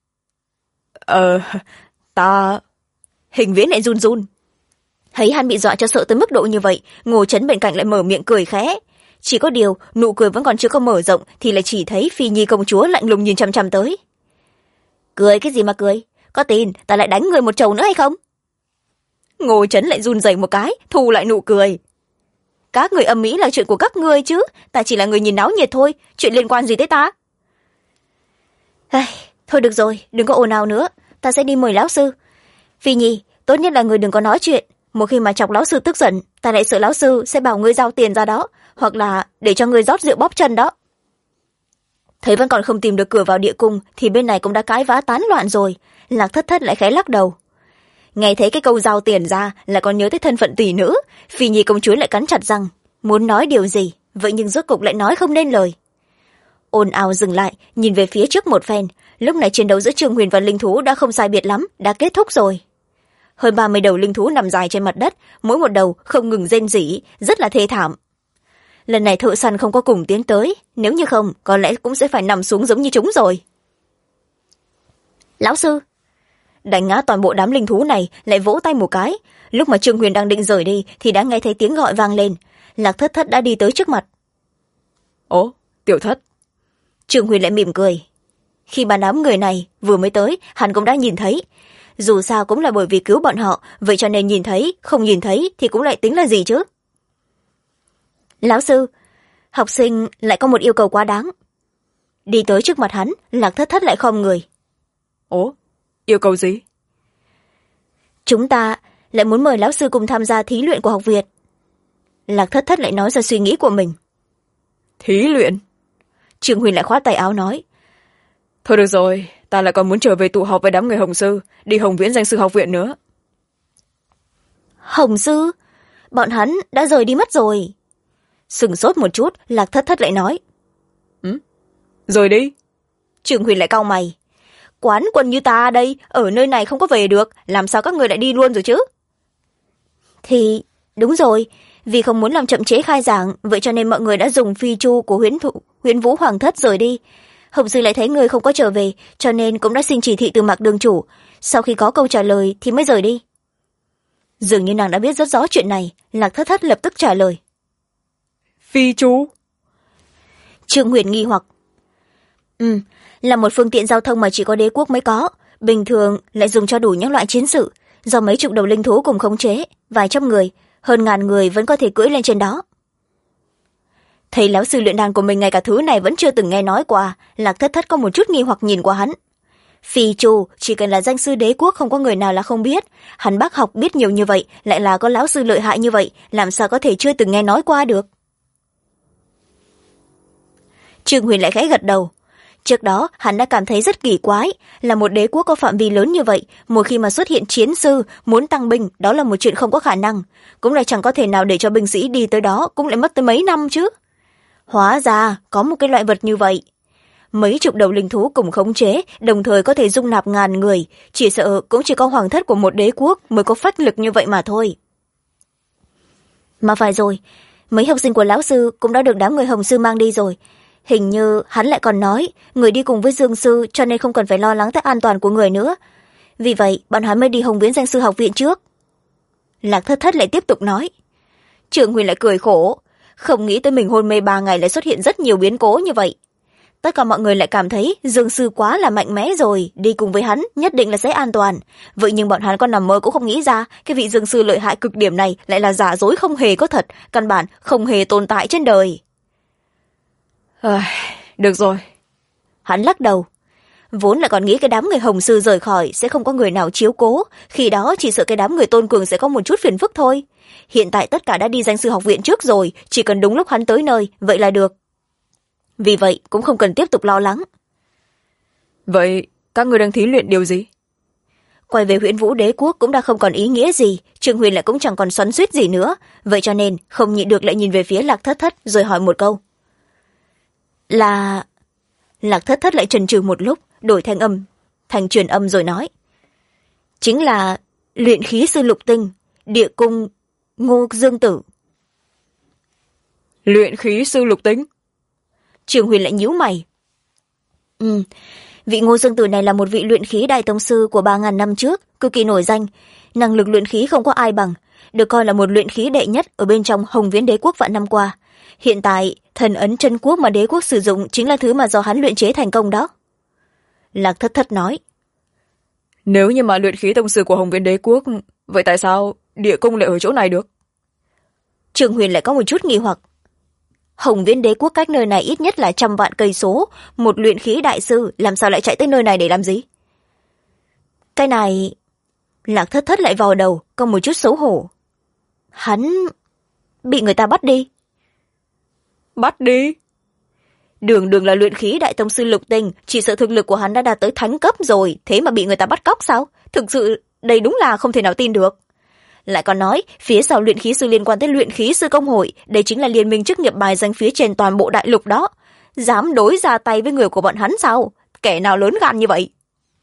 Ta... Hình Viễn lại run run. Thấy hắn bị dọa cho sợ tới mức độ như vậy, Ngô Chấn bên cạnh lại mở miệng cười khẽ. Chỉ có điều, nụ cười vẫn còn chưa có mở rộng, thì lại chỉ thấy Phi Nhi công chúa lạnh lùng nhìn chằm chằm tới. Cười cái gì mà cười? Có tin ta lại đánh người một trầu nữa hay không? Ngô Chấn lại run rẩy một cái, thu lại nụ cười. Các người âm mỹ là chuyện của các ngươi chứ, ta chỉ là người nhìn náo nhiệt thôi, chuyện liên quan gì tới ta? Thôi được rồi, đừng có ồn ào nữa, ta sẽ đi mời lão sư. Phi Nhi, tốt nhất là người đừng có nói chuyện, một khi mà chọc lão sư tức giận, ta lại sợ lão sư sẽ bảo ngươi giao tiền ra đó, hoặc là để cho ngươi rót rượu bóp chân đó. Thấy vẫn còn không tìm được cửa vào địa cung, thì bên này cũng đã cãi vã tán loạn rồi. Lạc Thất Thất lại khẽ lắc đầu. Nghe thấy cái câu giao tiền ra, lại còn nhớ tới thân phận tỷ nữ, Phi Nhi công chúa lại cắn chặt răng, muốn nói điều gì, vậy nhưng rốt cục lại nói không nên lời. Ồn ào dừng lại, nhìn về phía trước một phen, lúc này chiến đấu giữa Trương Huyền và linh thú đã không sai biệt lắm, đã kết thúc rồi. Hơn 30 đầu linh thú nằm dài trên mặt đất, mỗi một đầu không ngừng rên rỉ, rất là thê thảm. Lần này thợ săn không có cùng tiến tới, nếu như không, có lẽ cũng sẽ phải nằm xuống giống như chúng rồi. Lão sư! Đánh ngã toàn bộ đám linh thú này, lại vỗ tay một cái. Lúc mà Trương Huyền đang định rời đi, thì đã nghe thấy tiếng gọi vang lên. Lạc Thất Thất đã đi tới trước mặt. Ồ, Tiểu Thất. Trương Huyền lại mỉm cười. Khi bà đám người này vừa mới tới, hắn cũng đã nhìn thấy. Dù sao cũng là bởi vì cứu bọn họ, vậy cho nên nhìn thấy, không nhìn thấy thì cũng lại tính là gì chứ? Lão sư, học sinh lại có một yêu cầu quá đáng. Đi tới trước mặt hắn, Lạc Thất Thất lại khom người. Ồ, yêu cầu gì? Chúng ta lại muốn mời lão sư cùng tham gia thí luyện của học viện. Lạc Thất Thất lại nói ra suy nghĩ của mình. Thí luyện? Trương Huyền lại khoát tay áo nói. Thôi được rồi, ta lại còn muốn trở về tụ họp với đám người Hồng Sư, đi Hồng Viễn danh sư học viện nữa. Hồng Sư? Bọn hắn đã rời đi mất rồi. Sừng sốt một chút, Lạc Thất Thất lại nói. Rồi đi. Trương Huyền lại cau mày. Quán quân như ta đây, ở nơi này không có về được, làm sao các người lại đi luôn rồi chứ? Thì, đúng rồi, vì không muốn làm chậm trễ khai giảng, vậy cho nên mọi người đã dùng phi chu của Huyễn Vũ Hoàng Thất rời đi. Hồng Sư lại thấy người không có trở về, cho nên cũng đã xin chỉ thị từ Mạc đường chủ, sau khi có câu trả lời thì mới rời đi. Dường như nàng đã biết rất rõ chuyện này, Lạc Thất Thất lập tức trả lời. Phi chú. Trương Huyền nghi hoặc. Là một phương tiện giao thông mà chỉ có đế quốc mới có, bình thường lại dùng cho đủ những loại chiến sự, do mấy chục đầu linh thú cùng khống chế, vài trăm người, hơn ngàn người vẫn có thể cưỡi lên trên đó. Thầy lão sư luyện đàn của mình ngay cả thứ này vẫn chưa từng nghe nói qua, Lạc Thất Thất có một chút nghi hoặc nhìn qua hắn. Phi chu chỉ cần là danh sư đế quốc không có người nào là không biết, hắn bác học biết nhiều như vậy, lại là có lão sư lợi hại như vậy, làm sao có thể chưa từng nghe nói qua được. Trương Huyền lại khẽ gật đầu. Trước đó hắn đã cảm thấy rất kỳ quái, là một đế quốc có phạm vi lớn như vậy, một khi mà xuất hiện chiến sư muốn tăng binh, đó là một chuyện không có khả năng, cũng lại chẳng có thể nào để cho binh sĩ đi tới đó, cũng lại mất tới mấy năm chứ. Hóa ra có một cái loại vật như vậy, mấy chục đầu linh thú cùng khống chế, đồng thời có thể dung nạp ngàn người, chỉ sợ cũng chỉ có hoàng thất của một đế quốc mới có phách lực như vậy mà thôi. Mà phải rồi, mấy học sinh của lão sư cũng đã được đám người Hồng sư mang đi rồi. Hình như hắn lại còn nói người đi cùng với Dương sư, cho nên không cần phải lo lắng tới an toàn của người nữa. Vì vậy bọn hắn mới đi Hồng Viễn danh sư học viện trước. Lạc Thất Thất lại tiếp tục nói. Trương Huyền lại cười khổ, không nghĩ tới mình hôn mê 3 ngày lại xuất hiện rất nhiều biến cố như vậy. Tất cả mọi người lại cảm thấy Dương sư quá là mạnh mẽ rồi, đi cùng với hắn nhất định là sẽ an toàn. Vậy nhưng bọn hắn còn nằm mơ cũng không nghĩ ra cái vị Dương sư lợi hại cực điểm này lại là giả dối không hề có thật, căn bản không hề tồn tại trên đời. Được rồi. Hắn lắc đầu. Vốn là còn nghĩ cái đám người Hồng sư rời khỏi sẽ không có người nào chiếu cố, khi đó chỉ sợ cái đám người Tôn Cường sẽ có một chút phiền phức thôi. Hiện tại tất cả đã đi danh sư học viện trước rồi, chỉ cần đúng lúc hắn tới nơi, vậy là được. Vì vậy cũng không cần tiếp tục lo lắng. Vậy các người đang thí luyện điều gì? Quay về Huyễn Vũ đế quốc cũng đã không còn ý nghĩa gì, Trương Huyền lại cũng chẳng còn xoắn xuýt gì nữa, vậy cho nên không nhịn được lại nhìn về phía Lạc Thất Thất rồi hỏi một câu. Là... Lạc Thất Thất lại chần chừ một lúc, đổi thành truyền âm rồi nói. Chính là luyện khí sư Lục Tinh, địa cung Ngô Dương Tử. Luyện khí sư Lục Tinh? Trương Huyền lại nhíu mày. Vị Ngô Dương Tử này là một vị luyện khí đại tông sư của 3.000 năm trước, cực kỳ nổi danh, năng lực luyện khí không có ai bằng, được coi là một luyện khí đệ nhất ở bên trong Hồng Viễn đế quốc vạn năm qua. Hiện tại thần ấn chân quốc mà đế quốc sử dụng chính là thứ mà do hắn luyện chế thành công đó. Lạc Thất Thất nói. Nếu như mà luyện khí tông sư của Hồng Viễn đế quốc, vậy tại sao địa cung lại ở chỗ này được? Trương Huyền lại có một chút nghi hoặc. Hồng Viễn đế quốc cách nơi này ít nhất là 100 vạn cây số, một luyện khí đại sư làm sao lại chạy tới nơi này để làm gì? Cái này... Lạc Thất Thất lại vào đầu, có một chút xấu hổ. Hắn... bị người ta bắt đi. Bắt đi? Đường là luyện khí đại tông sư Lục Tinh, chỉ sợ thực lực của hắn đã đạt tới thánh cấp rồi, thế mà bị người ta bắt cóc sao? Thực sự, đây đúng là không thể nào tin được. Lại còn nói, phía sau luyện khí sư liên quan tới luyện khí sư công hội, đây chính là liên minh chức nghiệp bài danh phía trên toàn bộ đại lục đó. Dám đối ra tay với người của bọn hắn sao? Kẻ nào lớn gan như vậy?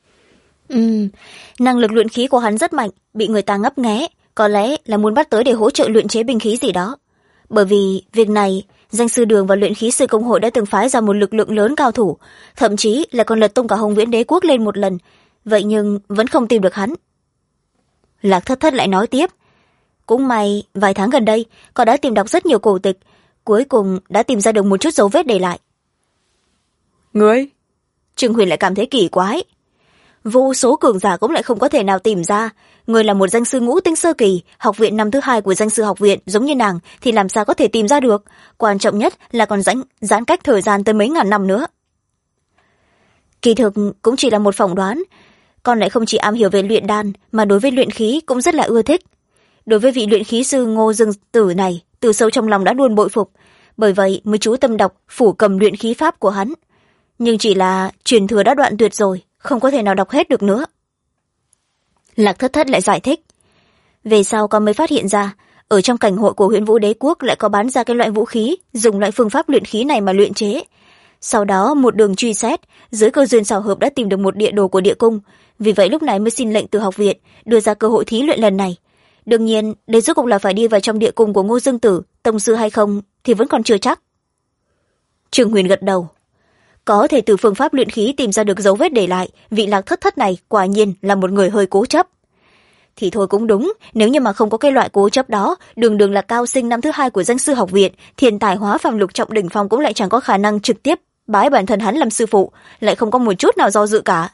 Năng lực luyện khí của hắn rất mạnh, bị người ta ngấp nghé, có lẽ là muốn bắt tới để hỗ trợ luyện chế binh khí gì đó. Bởi vì việc này, danh sư Đường và luyện khí sư công hội đã từng phái ra một lực lượng lớn cao thủ, thậm chí là còn lật tung cả Hồng Viễn đế quốc lên một lần, vậy nhưng vẫn không tìm được hắn. Lạc Thất Thất lại nói tiếp. Cũng may, vài tháng gần đây, con đã tìm đọc rất nhiều cổ tịch, cuối cùng đã tìm ra được một chút dấu vết để lại. Ngươi? Trương Huyền lại cảm thấy kỳ quái. Vô số cường giả cũng lại không có thể nào tìm ra. Người là một danh sư ngũ tinh sơ kỳ, học viện năm thứ 2 của danh sư học viện giống như nàng thì làm sao có thể tìm ra được. Quan trọng nhất là còn giãn cách thời gian tới mấy ngàn năm nữa. Kỳ thực cũng chỉ là một phỏng đoán. Con lại không chỉ am hiểu về luyện đan mà đối với luyện khí cũng rất là ưa thích. Đối với vị luyện khí sư Ngô Dương Tử này, từ sâu trong lòng đã luôn bội phục, bởi vậy mới chú tâm đọc phủ cầm luyện khí pháp của hắn. Nhưng chỉ là truyền thừa đã đoạn tuyệt rồi, không có thể nào đọc hết được nữa. Lạc Thất Thất lại giải thích. Về sau con mới phát hiện ra, ở trong cảnh hội của Huyễn Vũ đế quốc lại có bán ra cái loại vũ khí, dùng loại phương pháp luyện khí này mà luyện chế. Sau đó một đường truy xét, dưới cơ duyên xảo hợp đã tìm được một địa đồ của địa cung, vì vậy lúc này mới xin lệnh từ học viện, đưa ra cơ hội thí luyện lần này. Đương nhiên, đây rốt cuộc là phải đi vào trong địa cung của Ngô Dương Tử, tông sư hay không thì vẫn còn chưa chắc. Trương Huyền gật đầu. Có thể từ phương pháp luyện khí tìm ra được dấu vết để lại, vị Lạc Thất Thất này quả nhiên là một người hơi cố chấp. Thì thôi cũng đúng, nếu như mà không có cái loại cố chấp đó, đường đường là cao sinh năm thứ 2 của danh sư học viện, thiên tài hóa phàm lục trọng đỉnh phong cũng lại chẳng có khả năng trực tiếp bái bản thân hắn làm sư phụ, lại không có một chút nào do dự cả.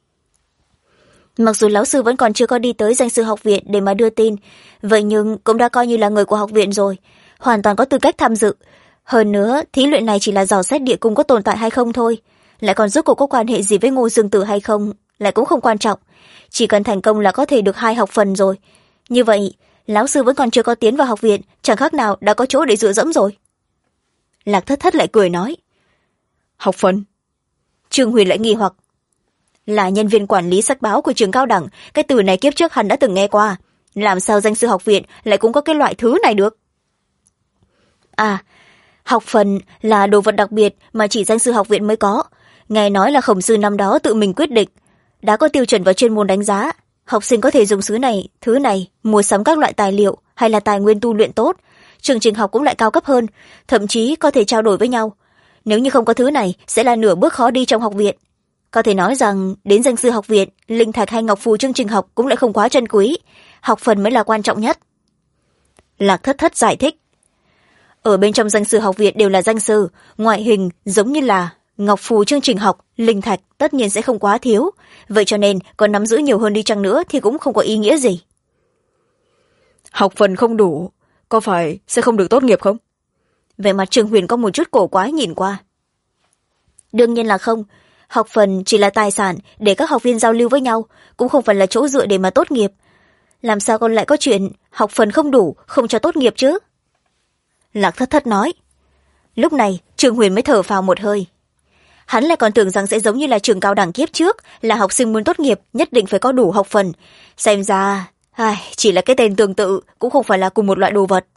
Mặc dù lão sư vẫn còn chưa có đi tới danh sư học viện để mà đưa tin, vậy nhưng cũng đã coi như là người của học viện rồi, hoàn toàn có tư cách tham dự. Hơn nữa, thí luyện này chỉ là dò xét địa cung có tồn tại hay không thôi, lại còn rốt cuộc có quan hệ gì với Ngô Dương Tử hay không, lại cũng không quan trọng. Chỉ cần thành công là có thể được 2 học phần rồi. Như vậy, lão sư vẫn còn chưa có tiến vào học viện, chẳng khác nào đã có chỗ để dựa dẫm rồi. Lạc Thất Thất lại cười nói. Học phần? Trương Huyền lại nghi hoặc. Là nhân viên quản lý sách báo của trường cao đẳng, cái từ này kiếp trước hắn đã từng nghe qua. Làm sao danh sư học viện lại cũng có cái loại thứ này được? À, học phần là đồ vật đặc biệt mà chỉ danh sư học viện mới có. Nghe nói là Khổng sư năm đó tự mình quyết định. Đã có tiêu chuẩn vào chuyên môn đánh giá. Học sinh có thể dùng thứ này, mua sắm các loại tài liệu hay là tài nguyên tu luyện tốt. Chương trình học cũng lại cao cấp hơn, thậm chí có thể trao đổi với nhau. Nếu như không có thứ này, sẽ là nửa bước khó đi trong học viện. Có thể nói rằng, đến danh sư học viện, linh thạch hay ngọc phù chương trình học cũng lại không quá trân quý. Học phần mới là quan trọng nhất. Lạc Thất Thất giải thích. Ở bên trong danh sư học viện đều là danh sư, ngoại hình giống như là ngọc phù chương trình học, linh thạch tất nhiên sẽ không quá thiếu. Vậy cho nên, còn nắm giữ nhiều hơn đi chăng nữa thì cũng không có ý nghĩa gì. Học phần không đủ, có phải sẽ không được tốt nghiệp không? Về mặt Trương Huyền có một chút cổ quái nhìn qua. Đương nhiên là không. Học phần chỉ là tài sản để các học viên giao lưu với nhau, cũng không phải là chỗ dựa để mà tốt nghiệp. Làm sao còn lại có chuyện học phần không đủ, không cho tốt nghiệp chứ? Lạc Thất Thất nói. Lúc này, Trương Huyền mới thở phào một hơi. Hắn lại còn tưởng rằng sẽ giống như là trường cao đẳng kiếp trước, là học sinh muốn tốt nghiệp nhất định phải có đủ học phần. Xem ra, chỉ là cái tên tương tự, cũng không phải là cùng một loại đồ vật.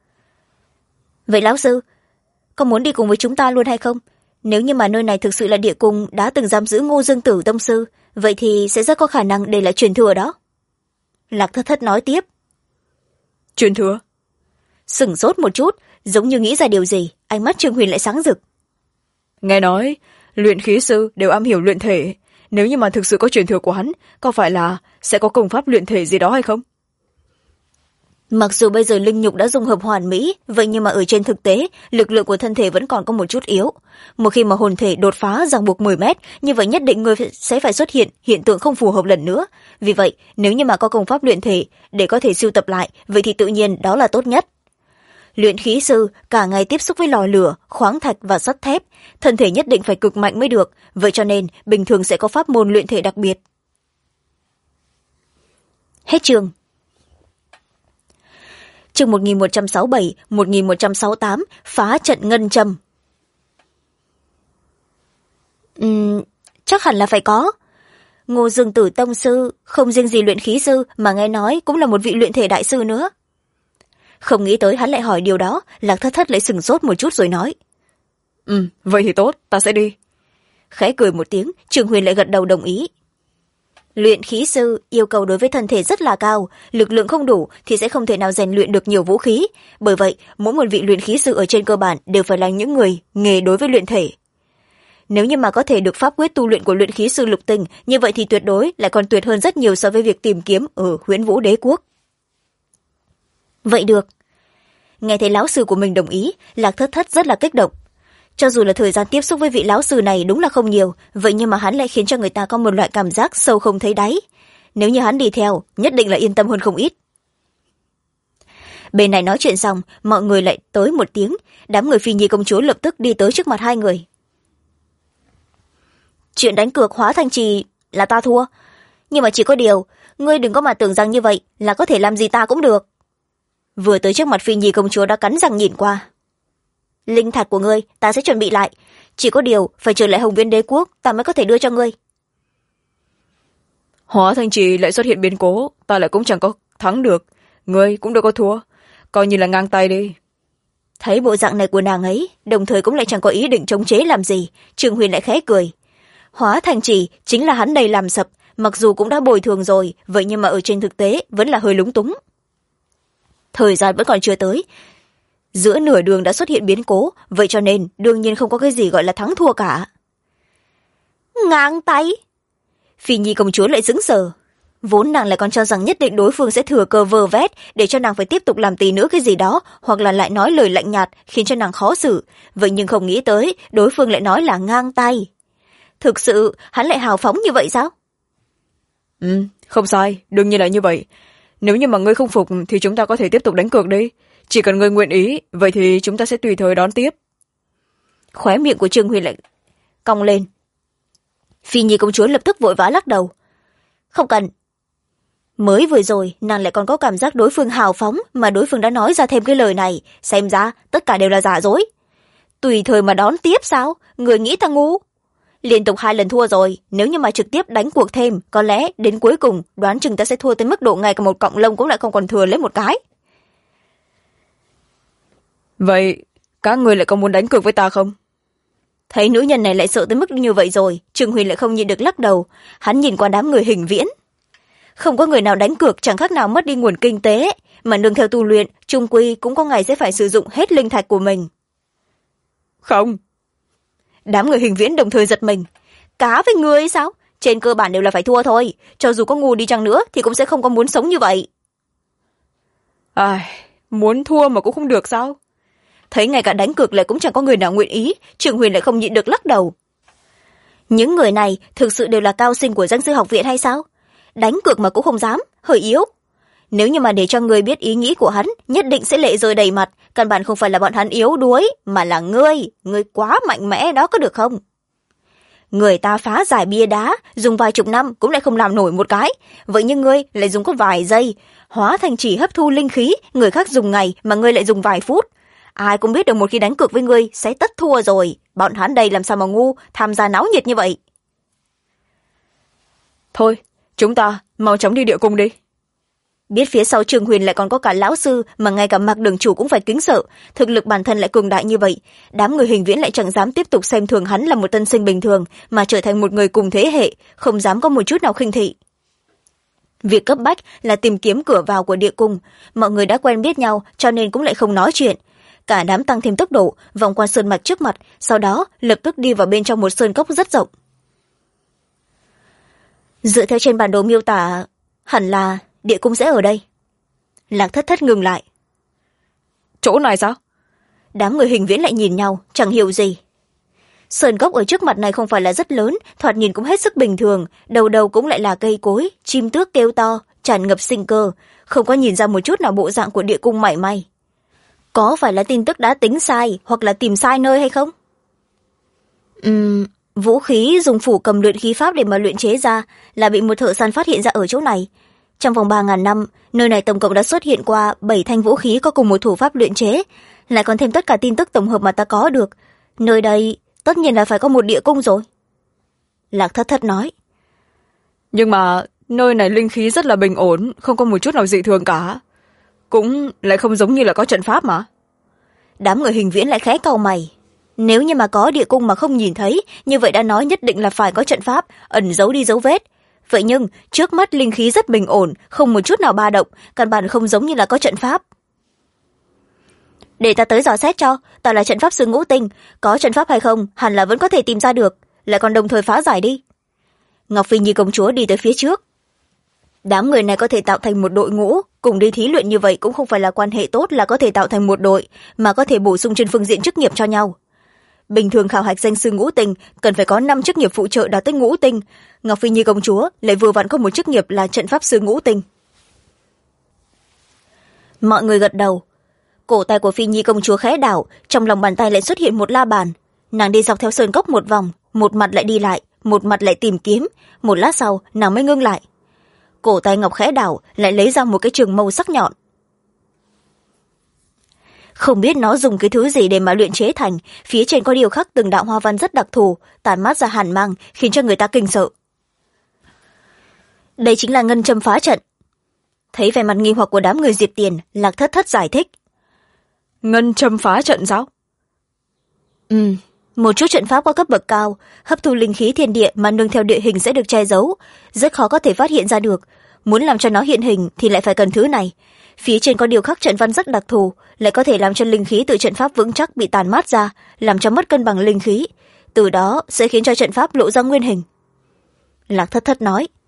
Vậy lão sư, có muốn đi cùng với chúng ta luôn hay không? Nếu như mà nơi này thực sự là địa cung đã từng giam giữ Ngô Dương Tử tông sư, vậy thì sẽ rất có khả năng đây là truyền thừa đó. Lạc Thất Thất nói tiếp. Truyền thừa? Sửng sốt một chút, giống như nghĩ ra điều gì, ánh mắt Trương Huyền lại sáng rực. Nghe nói, luyện khí sư đều am hiểu luyện thể. Nếu như mà thực sự có truyền thừa của hắn, có phải là sẽ có công pháp luyện thể gì đó hay không? Mặc dù bây giờ linh nhục đã dung hợp hoàn mỹ, vậy nhưng mà ở trên thực tế, lực lượng của thân thể vẫn còn có một chút yếu. Một khi mà hồn thể đột phá ràng buộc 10 mét, như vậy nhất định người sẽ phải xuất hiện hiện tượng không phù hợp lần nữa. Vì vậy, nếu như mà có công pháp luyện thể để có thể sưu tập lại, vậy thì tự nhiên đó là tốt nhất. Luyện khí sư cả ngày tiếp xúc với lò lửa, khoáng thạch và sắt thép, thân thể nhất định phải cực mạnh mới được, vậy cho nên bình thường sẽ có pháp môn luyện thể đặc biệt. Hết chương. Chương 1167, 1168, phá trận ngân châm. Chắc hẳn là phải có. Ngô Dương Tử tông sư, không riêng gì luyện khí sư mà nghe nói cũng là một vị luyện thể đại sư nữa. Không nghĩ tới hắn lại hỏi điều đó, Lạc Thất Thất lại sửng sốt một chút rồi nói. Vậy thì tốt, ta sẽ đi. Khẽ cười một tiếng, Trương Huyền lại gật đầu đồng ý. Luyện khí sư yêu cầu đối với thân thể rất là cao, lực lượng không đủ thì sẽ không thể nào rèn luyện được nhiều vũ khí. Bởi vậy, mỗi một vị luyện khí sư ở trên cơ bản đều phải là những người nghề đối với luyện thể. Nếu như mà có thể được pháp quyết tu luyện của luyện khí sư lục tinh, như vậy thì tuyệt đối lại còn tuyệt hơn rất nhiều so với việc tìm kiếm ở Huyễn Vũ Đế Quốc. Vậy được. Nghe thấy lão sư của mình đồng ý, Lạc Thất Thất rất là kích động. Cho dù là thời gian tiếp xúc với vị lão sư này đúng là không nhiều, vậy nhưng mà hắn lại khiến cho người ta có một loại cảm giác sâu không thấy đáy. Nếu như hắn đi theo, nhất định là yên tâm hơn không ít. Bên này nói chuyện xong, mọi người lại tới một tiếng, đám người Phi Nhi công chúa lập tức đi tới trước mặt hai người. Chuyện đánh cược hóa thành trì là ta thua, nhưng mà chỉ có điều, ngươi đừng có mà tưởng rằng như vậy là có thể làm gì ta cũng được. Vừa tới trước mặt Phi Nhi công chúa đã cắn răng nhìn qua. Linh thạch của ngươi ta sẽ chuẩn bị lại, chỉ có điều phải trở lại Hồng Viên Đế Quốc ta mới có thể đưa cho ngươi. Hóa thành trì lại xuất hiện biến cố, ta lại cũng chẳng có thắng được, ngươi cũng đâu có thua, coi như là ngang tay đi. Thấy bộ dạng này của nàng ấy, đồng thời cũng lại chẳng có ý định chống chế làm gì, Trương Huyền lại khẽ cười. Hóa thành trì chính là hắn đây làm sập, mặc dù cũng đã bồi thường rồi, vậy nhưng mà ở trên thực tế vẫn là hơi lúng túng. Thời gian vẫn còn chưa tới, giữa nửa đường đã xuất hiện biến cố, vậy cho nên đương nhiên không có cái gì gọi là thắng thua cả. Ngang tay. Phi Nhi công chúa lại sững sờ. Vốn nàng lại còn cho rằng nhất định đối phương sẽ thừa cơ vơ vét để cho nàng phải tiếp tục làm tỳ nữ cái gì đó, hoặc là lại nói lời lạnh nhạt khiến cho nàng khó xử. Vậy nhưng không nghĩ tới đối phương lại nói là ngang tay. Thực sự hắn lại hào phóng như vậy sao? Không sai, đương nhiên là như vậy. Nếu như mà ngươi không phục thì chúng ta có thể tiếp tục đánh cược đi. Chỉ cần ngươi nguyện ý, vậy thì chúng ta sẽ tùy thời đón tiếp. Khóe miệng của Trương Huyền lại cong lên. Phi Nhi công chúa lập tức vội vã lắc đầu. Không cần. Mới vừa rồi nàng lại còn có cảm giác đối phương hào phóng, mà đối phương đã nói ra thêm cái lời này, xem ra tất cả đều là giả dối. Tùy thời mà đón tiếp sao? Người nghĩ ta ngu? Liên tục 2 lần thua rồi, nếu như mà trực tiếp đánh cuộc thêm, có lẽ đến cuối cùng đoán chừng ta sẽ thua tới mức độ ngay cả một cọng lông cũng lại không còn thừa lấy một cái. Vậy các người lại có muốn đánh cược với ta không? Thấy nữ nhân này lại sợ tới mức như vậy rồi, Trương Huyền lại không nhịn được lắc đầu. Hắn nhìn qua đám người Hình Viễn. Không có người nào đánh cược chẳng khác nào mất đi nguồn kinh tế, mà nương theo tu luyện, chung quy cũng có ngày sẽ phải sử dụng hết linh thạch của mình. Không. Đám người Hình Viễn đồng thời giật mình. Cá với ngươi ấy sao? Trên cơ bản đều là phải thua thôi, cho dù có ngu đi chăng nữa thì cũng sẽ không có muốn sống như vậy. Muốn thua mà cũng không được sao? Thấy ngay cả đánh cược lại cũng chẳng có người nào nguyện ý, Trương Huyền lại không nhịn được lắc đầu. Những người này thực sự đều là cao sinh của danh sư học viện hay sao? Đánh cược mà cũng không dám, hơi yếu. Nếu như mà để cho người biết ý nghĩ của hắn, nhất định sẽ lệ rơi đầy mặt. Căn bản không phải là bọn hắn yếu đuối, mà là ngươi quá mạnh mẽ đó, có được không? Người ta phá giải bia đá dùng vài chục năm cũng lại không làm nổi một cái, vậy nhưng ngươi lại dùng có vài giây hóa thành chỉ hấp thu linh khí, người khác dùng ngày mà ngươi lại dùng vài phút. Ai cũng biết được một khi đánh cược với ngươi sẽ tất thua rồi, bọn hắn đây làm sao mà ngu tham gia náo nhiệt như vậy. Thôi, chúng ta mau chóng đi địa cung đi. Biết phía sau Trương Huyền lại còn có cả lão sư mà ngay cả Mạc đường chủ cũng phải kính sợ, thực lực bản thân lại cường đại như vậy, đám người Hình Viễn lại chẳng dám tiếp tục xem thường hắn là một tân sinh bình thường, mà trở thành một người cùng thế hệ, không dám có một chút nào khinh thị. Việc cấp bách là tìm kiếm cửa vào của địa cung, mọi người đã quen biết nhau cho nên cũng lại không nói chuyện. Cả đám tăng thêm tốc độ, vòng qua sơn mạch trước mặt, sau đó lập tức đi vào bên trong một sơn cốc rất rộng. Dựa theo trên bản đồ miêu tả, hẳn là địa cung sẽ ở đây. Lạc Thất Thất ngừng lại. Chỗ này sao? Đám người Hình Viễn lại nhìn nhau, chẳng hiểu gì. Sơn cốc ở trước mặt này không phải là rất lớn, thoạt nhìn cũng hết sức bình thường, đầu đầu cũng lại là cây cối, chim tước kêu to, tràn ngập sinh cơ, không có nhìn ra một chút nào bộ dạng của địa cung mảy may. Có phải là tin tức đã tính sai, hoặc là tìm sai nơi hay không? Vũ khí dùng phủ cầm luyện khí pháp để mà luyện chế ra là bị một thợ săn phát hiện ra ở chỗ này. Trong vòng 3.000 năm, nơi này tổng cộng đã xuất hiện qua 7 thanh vũ khí có cùng một thủ pháp luyện chế, lại còn thêm tất cả tin tức tổng hợp mà ta có được. Nơi đây tất nhiên là phải có một địa cung rồi. Lạc Thất Thất nói. Nhưng mà nơi này linh khí rất là bình ổn, không có một chút nào dị thường cả. Cũng lại không giống như là có trận pháp mà. Đám người Hình Viễn lại khẽ cau mày. Nếu như mà có địa cung mà không nhìn thấy, như vậy đã nói nhất định là phải có trận pháp, ẩn giấu đi dấu vết. Vậy nhưng, trước mắt linh khí rất bình ổn, không một chút nào ba động, căn bản không giống như là có trận pháp. Để ta tới dò xét cho, ta là trận pháp sư Ngũ Tinh, có trận pháp hay không, hẳn là vẫn có thể tìm ra được, lại còn đồng thời phá giải đi. Ngọc Phi Nhi công chúa đi tới phía trước. Đám người này có thể tạo thành một đội ngũ, cùng đi thí luyện như vậy cũng không phải là quan hệ tốt là có thể tạo thành một đội, mà có thể bổ sung trên phương diện chức nghiệp cho nhau. Bình thường khảo hạch danh sư Ngũ Tinh cần phải có 5 chức nghiệp phụ trợ đạt tới Ngũ Tinh, Ngọc Phi Nhi công chúa lại vừa vặn có một chức nghiệp là trận pháp sư Ngũ Tinh. Mọi người gật đầu. Cổ tay của Phi Nhi công chúa khẽ đảo, trong lòng bàn tay lại xuất hiện một la bàn. Nàng đi dọc theo sơn cốc một vòng, một mặt lại đi lại, một mặt lại tìm kiếm, một lát sau nàng mới ngưng lại. Cổ tay ngọc khẽ đảo, lại lấy ra một cái trường mâu sắc nhọn. Không biết nó dùng cái thứ gì để mà luyện chế thành, phía trên có điều khắc từng đạo hoa văn rất đặc thù, tản mát ra hàn mang, khiến cho người ta kinh sợ. Đây chính là ngân châm phá trận. Thấy vẻ mặt nghi hoặc của đám người Diệp Tiền, Lạc Thất Thất giải thích. Ngân châm phá trận sao? Một chút trận pháp có cấp bậc cao, hấp thu linh khí thiên địa mà nương theo địa hình sẽ được che giấu, rất khó có thể phát hiện ra được. Muốn làm cho nó hiện hình thì lại phải cần thứ này. Phía trên có điều khắc trận văn rất đặc thù, lại có thể làm cho linh khí từ trận pháp vững chắc bị tàn mát ra, làm cho mất cân bằng linh khí. Từ đó sẽ khiến cho trận pháp lộ ra nguyên hình. Lạc Thất Thất nói.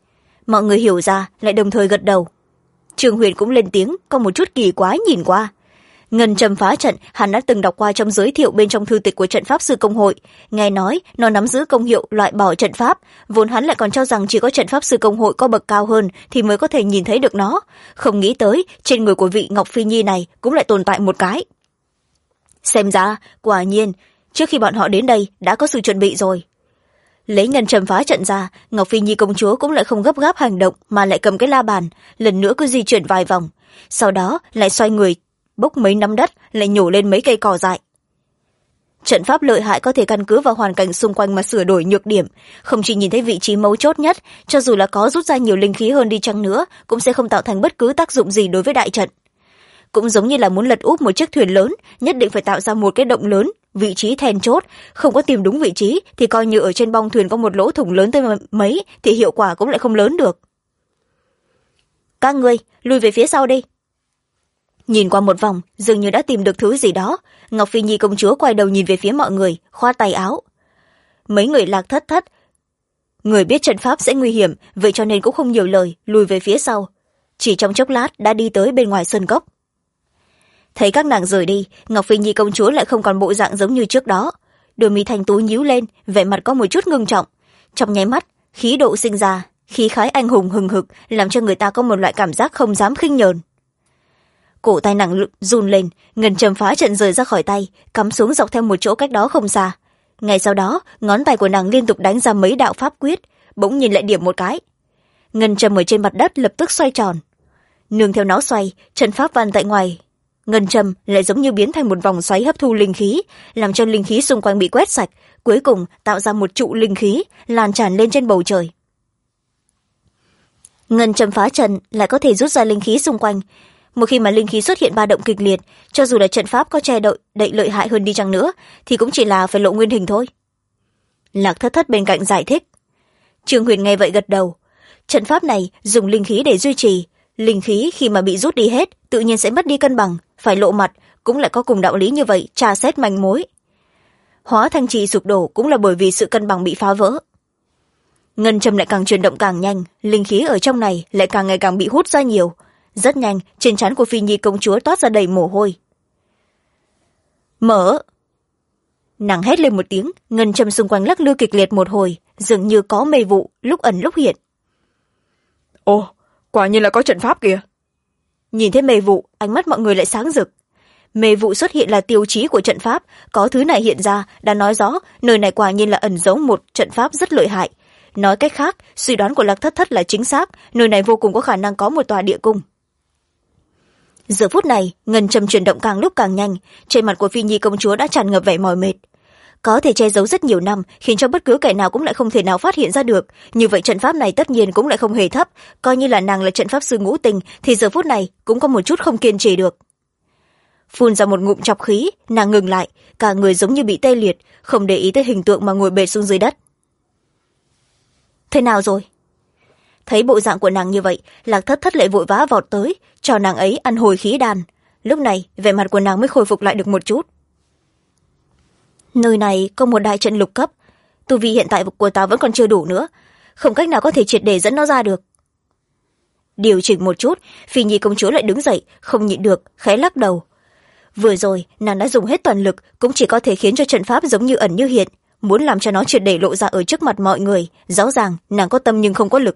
mọi người hiểu ra lại đồng thời gật đầu. Trương Huyền cũng lên tiếng, có một chút kỳ quái nhìn qua. Ngân châm phá trận hắn đã từng đọc qua trong giới thiệu bên trong thư tịch của trận pháp sư công hội, nghe nói nó nắm giữ công hiệu loại bỏ trận pháp, vốn hắn lại còn cho rằng chỉ có trận pháp sư công hội có bậc cao hơn thì mới có thể nhìn thấy được nó, không nghĩ tới trên người của vị Ngọc Phi Nhi này cũng lại tồn tại một cái. Xem ra quả nhiên trước khi bọn họ đến đây đã có sự chuẩn bị rồi. Lấy ngân châm phá trận ra, Ngọc Phi Nhi công chúa cũng lại không gấp gáp hành động mà lại cầm cái la bàn, lần nữa cứ di chuyển vài vòng, sau đó lại xoay người bốc mấy nắm đất, lại nhổ lên mấy cây cỏ dại. Trận pháp lợi hại có thể căn cứ vào hoàn cảnh xung quanh mà sửa đổi nhược điểm, không chỉ nhìn thấy vị trí mấu chốt nhất, cho dù là có rút ra nhiều linh khí hơn đi chăng nữa cũng sẽ không tạo thành bất cứ tác dụng gì đối với đại trận. Cũng giống như là muốn lật úp một chiếc thuyền lớn, nhất định phải tạo ra một cái động lớn, vị trí then chốt, không có tìm đúng vị trí thì coi như ở trên bong thuyền có một lỗ thủng lớn tới mấy thì hiệu quả cũng lại không lớn được. Các ngươi lùi về phía sau đi. Nhìn qua một vòng, dường như đã tìm được thứ gì đó, Ngọc Phi Nhi công chúa quay đầu nhìn về phía mọi người, khoa tay áo. Mấy người Lạc Thất Thất, người biết trận pháp sẽ nguy hiểm, vậy cho nên cũng không nhiều lời, lùi về phía sau. Chỉ trong chốc lát đã đi tới bên ngoài sân cốc. Thấy các nàng rời đi, Ngọc Phi Nhi công chúa lại không còn bộ dạng giống như trước đó. Đôi mi thanh tú nhíu lên, vẻ mặt có một chút ngưng trọng. Trong nháy mắt, khí độ sinh ra, khí khái anh hùng hừng hực, làm cho người ta có một loại cảm giác không dám khinh nhờn. Cổ tay nàng run lên, ngân châm phá trận rời ra khỏi tay, cắm xuống dọc theo một chỗ cách đó không xa. Ngay sau đó, ngón tay của nàng liên tục đánh ra mấy đạo pháp quyết, bỗng nhìn lại điểm một cái. Ngân châm ở trên mặt đất lập tức xoay tròn. Nương theo nó xoay, trận pháp văn tại ngoài ngân châm lại giống như biến thành một vòng xoáy hấp thu linh khí, làm cho linh khí xung quanh bị quét sạch, cuối cùng tạo ra một trụ linh khí lan tràn lên trên bầu trời. Ngân châm phá trận lại có thể rút ra linh khí xung quanh. Một khi mà linh khí xuất hiện ba động kịch liệt, cho dù là trận pháp có che đậy lợi hại hơn đi chăng nữa thì cũng chỉ là phải lộ nguyên hình thôi. Lạc Thất Thất bên cạnh giải thích. Trương Huyền nghe vậy gật đầu. Trận pháp này dùng linh khí để duy trì, linh khí khi mà bị rút đi hết tự nhiên sẽ mất đi cân bằng, phải lộ mặt, cũng lại có cùng đạo lý như vậy, tra xét manh mối. Hóa thanh trì sụp đổ cũng là bởi vì sự cân bằng bị phá vỡ. Ngân châm lại càng chuyển động càng nhanh, linh khí ở trong này lại càng ngày càng bị hút ra nhiều. Rất nhanh, trên trán của Phi Nhi công chúa toát ra đầy mồ hôi. Mở! Nàng hét lên một tiếng, ngân châm xung quanh lắc lư kịch liệt một hồi, dường như có mê vụ, lúc ẩn lúc hiện. Ồ, quả nhiên là có trận pháp kìa. Nhìn thấy mê vụ, ánh mắt mọi người lại sáng rực. Mê vụ xuất hiện là tiêu chí của trận pháp, có thứ này hiện ra đã nói rõ nơi này quả nhiên là ẩn giấu một trận pháp rất lợi hại. Nói cách khác, suy đoán của Lạc Thất Thất là chính xác, nơi này vô cùng có khả năng có một tòa địa cung. Giờ phút này, ngân châm chuyển động càng lúc càng nhanh, trên mặt của Phi Nhi công chúa đã tràn ngập vẻ mỏi mệt. Có thể che giấu rất nhiều năm, khiến cho bất cứ kẻ nào cũng lại không thể nào phát hiện ra được. Như vậy trận pháp này tất nhiên cũng lại không hề thấp, coi như là nàng là trận pháp sư ngũ tình thì giờ phút này cũng có một chút không kiên trì được. Phun ra một ngụm chọc khí, nàng ngừng lại, cả người giống như bị tê liệt, không để ý tới hình tượng mà ngồi bệt xuống dưới đất. Thế nào rồi? Thấy bộ dạng của nàng như vậy, Lạc Thất Thất lại vội vã vọt tới, cho nàng ấy ăn hồi khí đan. Lúc này, vẻ mặt của nàng mới khôi phục lại được một chút. Nơi này có một đại trận lục cấp, tu vi hiện tại của ta vẫn còn chưa đủ nữa, không cách nào có thể triệt để dẫn nó ra được. Điều chỉnh một chút, Phi Nhi công chúa lại đứng dậy, không nhịn được, khẽ lắc đầu. Vừa rồi, nàng đã dùng hết toàn lực, cũng chỉ có thể khiến cho trận pháp giống như ẩn như hiện, muốn làm cho nó triệt để lộ ra ở trước mặt mọi người, rõ ràng nàng có tâm nhưng không có lực.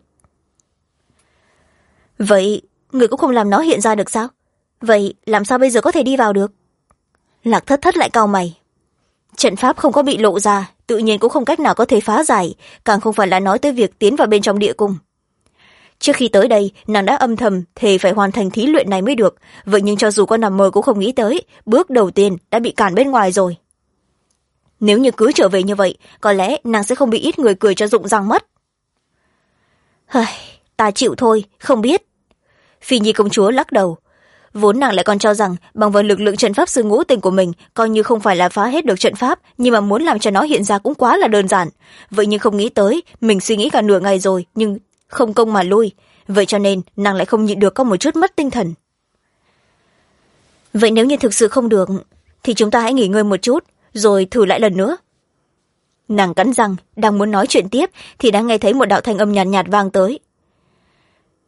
Vậy, người cũng không làm nó hiện ra được sao? Vậy, làm sao bây giờ có thể đi vào được? Lạc Thất Thất lại cau mày. Trận pháp không có bị lộ ra, tự nhiên cũng không cách nào có thể phá giải, càng không phải là nói tới việc tiến vào bên trong địa cung. Trước khi tới đây, nàng đã âm thầm thề phải hoàn thành thí luyện này mới được, vậy nhưng cho dù có nằm mơ cũng không nghĩ tới, bước đầu tiên đã bị cản bên ngoài rồi. Nếu như cứ trở về như vậy, có lẽ nàng sẽ không bị ít người cười cho rụng răng mất. Ta chịu thôi, không biết. Phi Nhi công chúa lắc đầu. Vốn nàng lại còn cho rằng bằng vào lực lượng trận pháp sư ngũ tình của mình coi như không phải là phá hết được trận pháp, nhưng mà muốn làm cho nó hiện ra cũng quá là đơn giản. Vậy nhưng không nghĩ tới, mình suy nghĩ cả nửa ngày rồi nhưng không công mà lui, vậy cho nên nàng lại không nhịn được có một chút mất tinh thần. Vậy nếu như thực sự không được thì chúng ta hãy nghỉ ngơi một chút rồi thử lại lần nữa. Nàng cắn răng đang muốn nói chuyện tiếp thì đã nghe thấy một đạo thanh âm nhàn nhạt vang tới.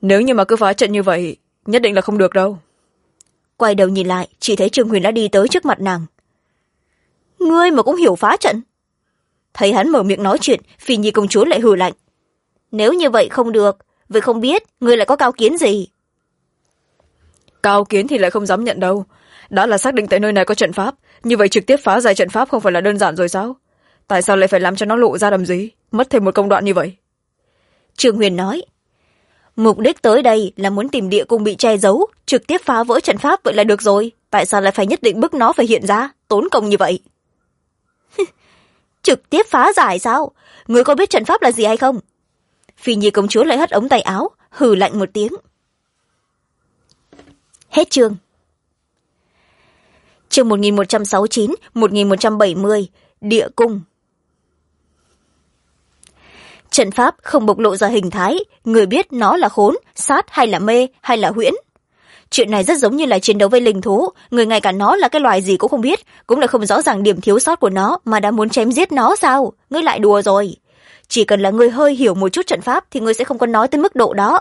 Nếu như mà cứ phá trận như vậy, nhất định là không được đâu. Quay đầu nhìn lại, chỉ thấy Trương Huyền đã đi tới trước mặt nàng. Ngươi mà cũng hiểu phá trận? Thấy hắn mở miệng nói chuyện, Phi Nhi công chúa lại hừ lạnh. Nếu như vậy không được, vậy không biết ngươi lại có cao kiến gì? Cao kiến thì lại không dám nhận đâu. Đã là xác định tại nơi này có trận pháp, như vậy trực tiếp phá giải trận pháp không phải là đơn giản rồi sao? Tại sao lại phải làm cho nó lộ ra làm gì, mất thêm một công đoạn như vậy? Trương Huyền nói. Mục đích tới đây là muốn tìm địa cung bị che giấu, trực tiếp phá vỡ trận pháp vậy là được rồi. Tại sao lại phải nhất định bức nó phải hiện ra, tốn công như vậy? Trực tiếp phá giải sao? Ngươi có biết trận pháp là gì hay không? Phi Nhi công chúa lại hất ống tay áo, hừ lạnh một tiếng. Hết chương. Chương 1169, 1170, địa cung. Trận pháp không bộc lộ ra hình thái, người biết nó là khốn, sát hay là mê hay là huyễn. Chuyện này rất giống như là chiến đấu với linh thú, người ngay cả nó là cái loài gì cũng không biết, cũng là không rõ ràng điểm thiếu sót của nó mà đã muốn chém giết nó sao? Ngươi lại đùa rồi. Chỉ cần là ngươi hơi hiểu một chút trận pháp thì ngươi sẽ không có nói tới mức độ đó.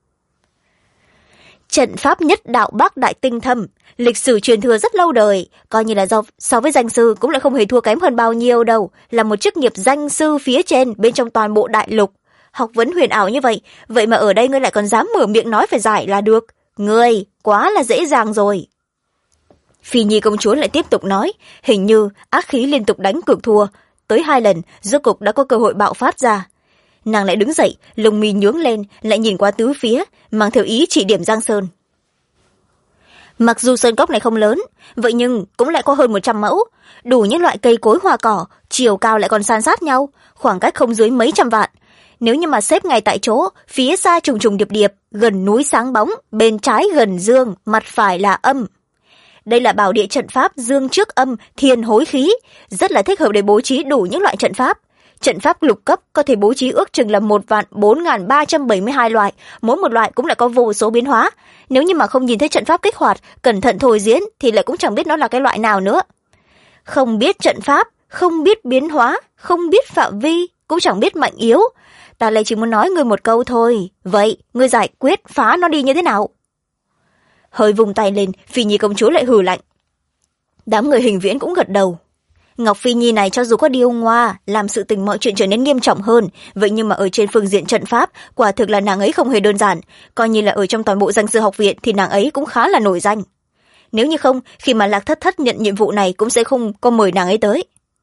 Trận pháp nhất đạo Bắc Đại Tinh Thâm, lịch sử truyền thừa rất lâu đời, coi như là so với danh sư cũng lại không hề thua kém hơn bao nhiêu đâu, là một chức nghiệp danh sư phía trên bên trong toàn bộ đại lục. Học vấn huyền ảo như vậy, vậy mà ở đây ngươi lại còn dám mở miệng nói phải giải là được. Ngươi, quá là dễ dàng rồi. Phi Nhi công chúa lại tiếp tục nói, hình như ác khí liên tục đánh cược thua, tới 2 lần, rốt cục đã có cơ hội bạo phát ra. Nàng lại đứng dậy, lông mi nhướng lên, lại nhìn qua tứ phía, mang theo ý chỉ điểm Giang Sơn. Mặc dù sơn cốc này không lớn, vậy nhưng cũng lại có hơn 100 mẫu, đủ những loại cây cối hoa cỏ, chiều cao lại còn san sát nhau, khoảng cách không dưới mấy trăm vạn. Nếu như mà xếp ngay tại chỗ, phía xa trùng trùng điệp điệp, gần núi sáng bóng, bên trái gần dương, mặt phải là âm. Đây là bảo địa trận pháp dương trước âm, thiên hối khí, rất là thích hợp để bố trí đủ những loại trận pháp. Trận pháp lục cấp có thể bố trí ước chừng là 1.004.372 loại, mỗi một loại cũng lại có vô số biến hóa. Nếu như mà không nhìn thấy trận pháp kích hoạt, cẩn thận thôi diễn thì lại cũng chẳng biết nó là cái loại nào nữa. Không biết trận pháp, không biết biến hóa, không biết phạm vi, cũng chẳng biết mạnh yếu. Ta lại chỉ muốn nói ngươi một câu thôi. Vậy, ngươi giải quyết phá nó đi như thế nào? Hơi vùng tay lên, Phi Nhi công chúa lại hừ lạnh. Đám người Hình Viễn cũng gật đầu. Ngọc Phi Nhi này cho dù có điêu ngoa, làm sự tình mọi chuyện trở nên nghiêm trọng hơn, vậy nhưng mà ở trên phương diện trận pháp, quả thực là nàng ấy không hề đơn giản, coi như là ở trong toàn bộ danh sư học viện thì nàng ấy cũng khá là nổi danh. Nếu như không, khi mà Lạc Thất Thất nhận nhiệm vụ này cũng sẽ không có mời nàng ấy tới.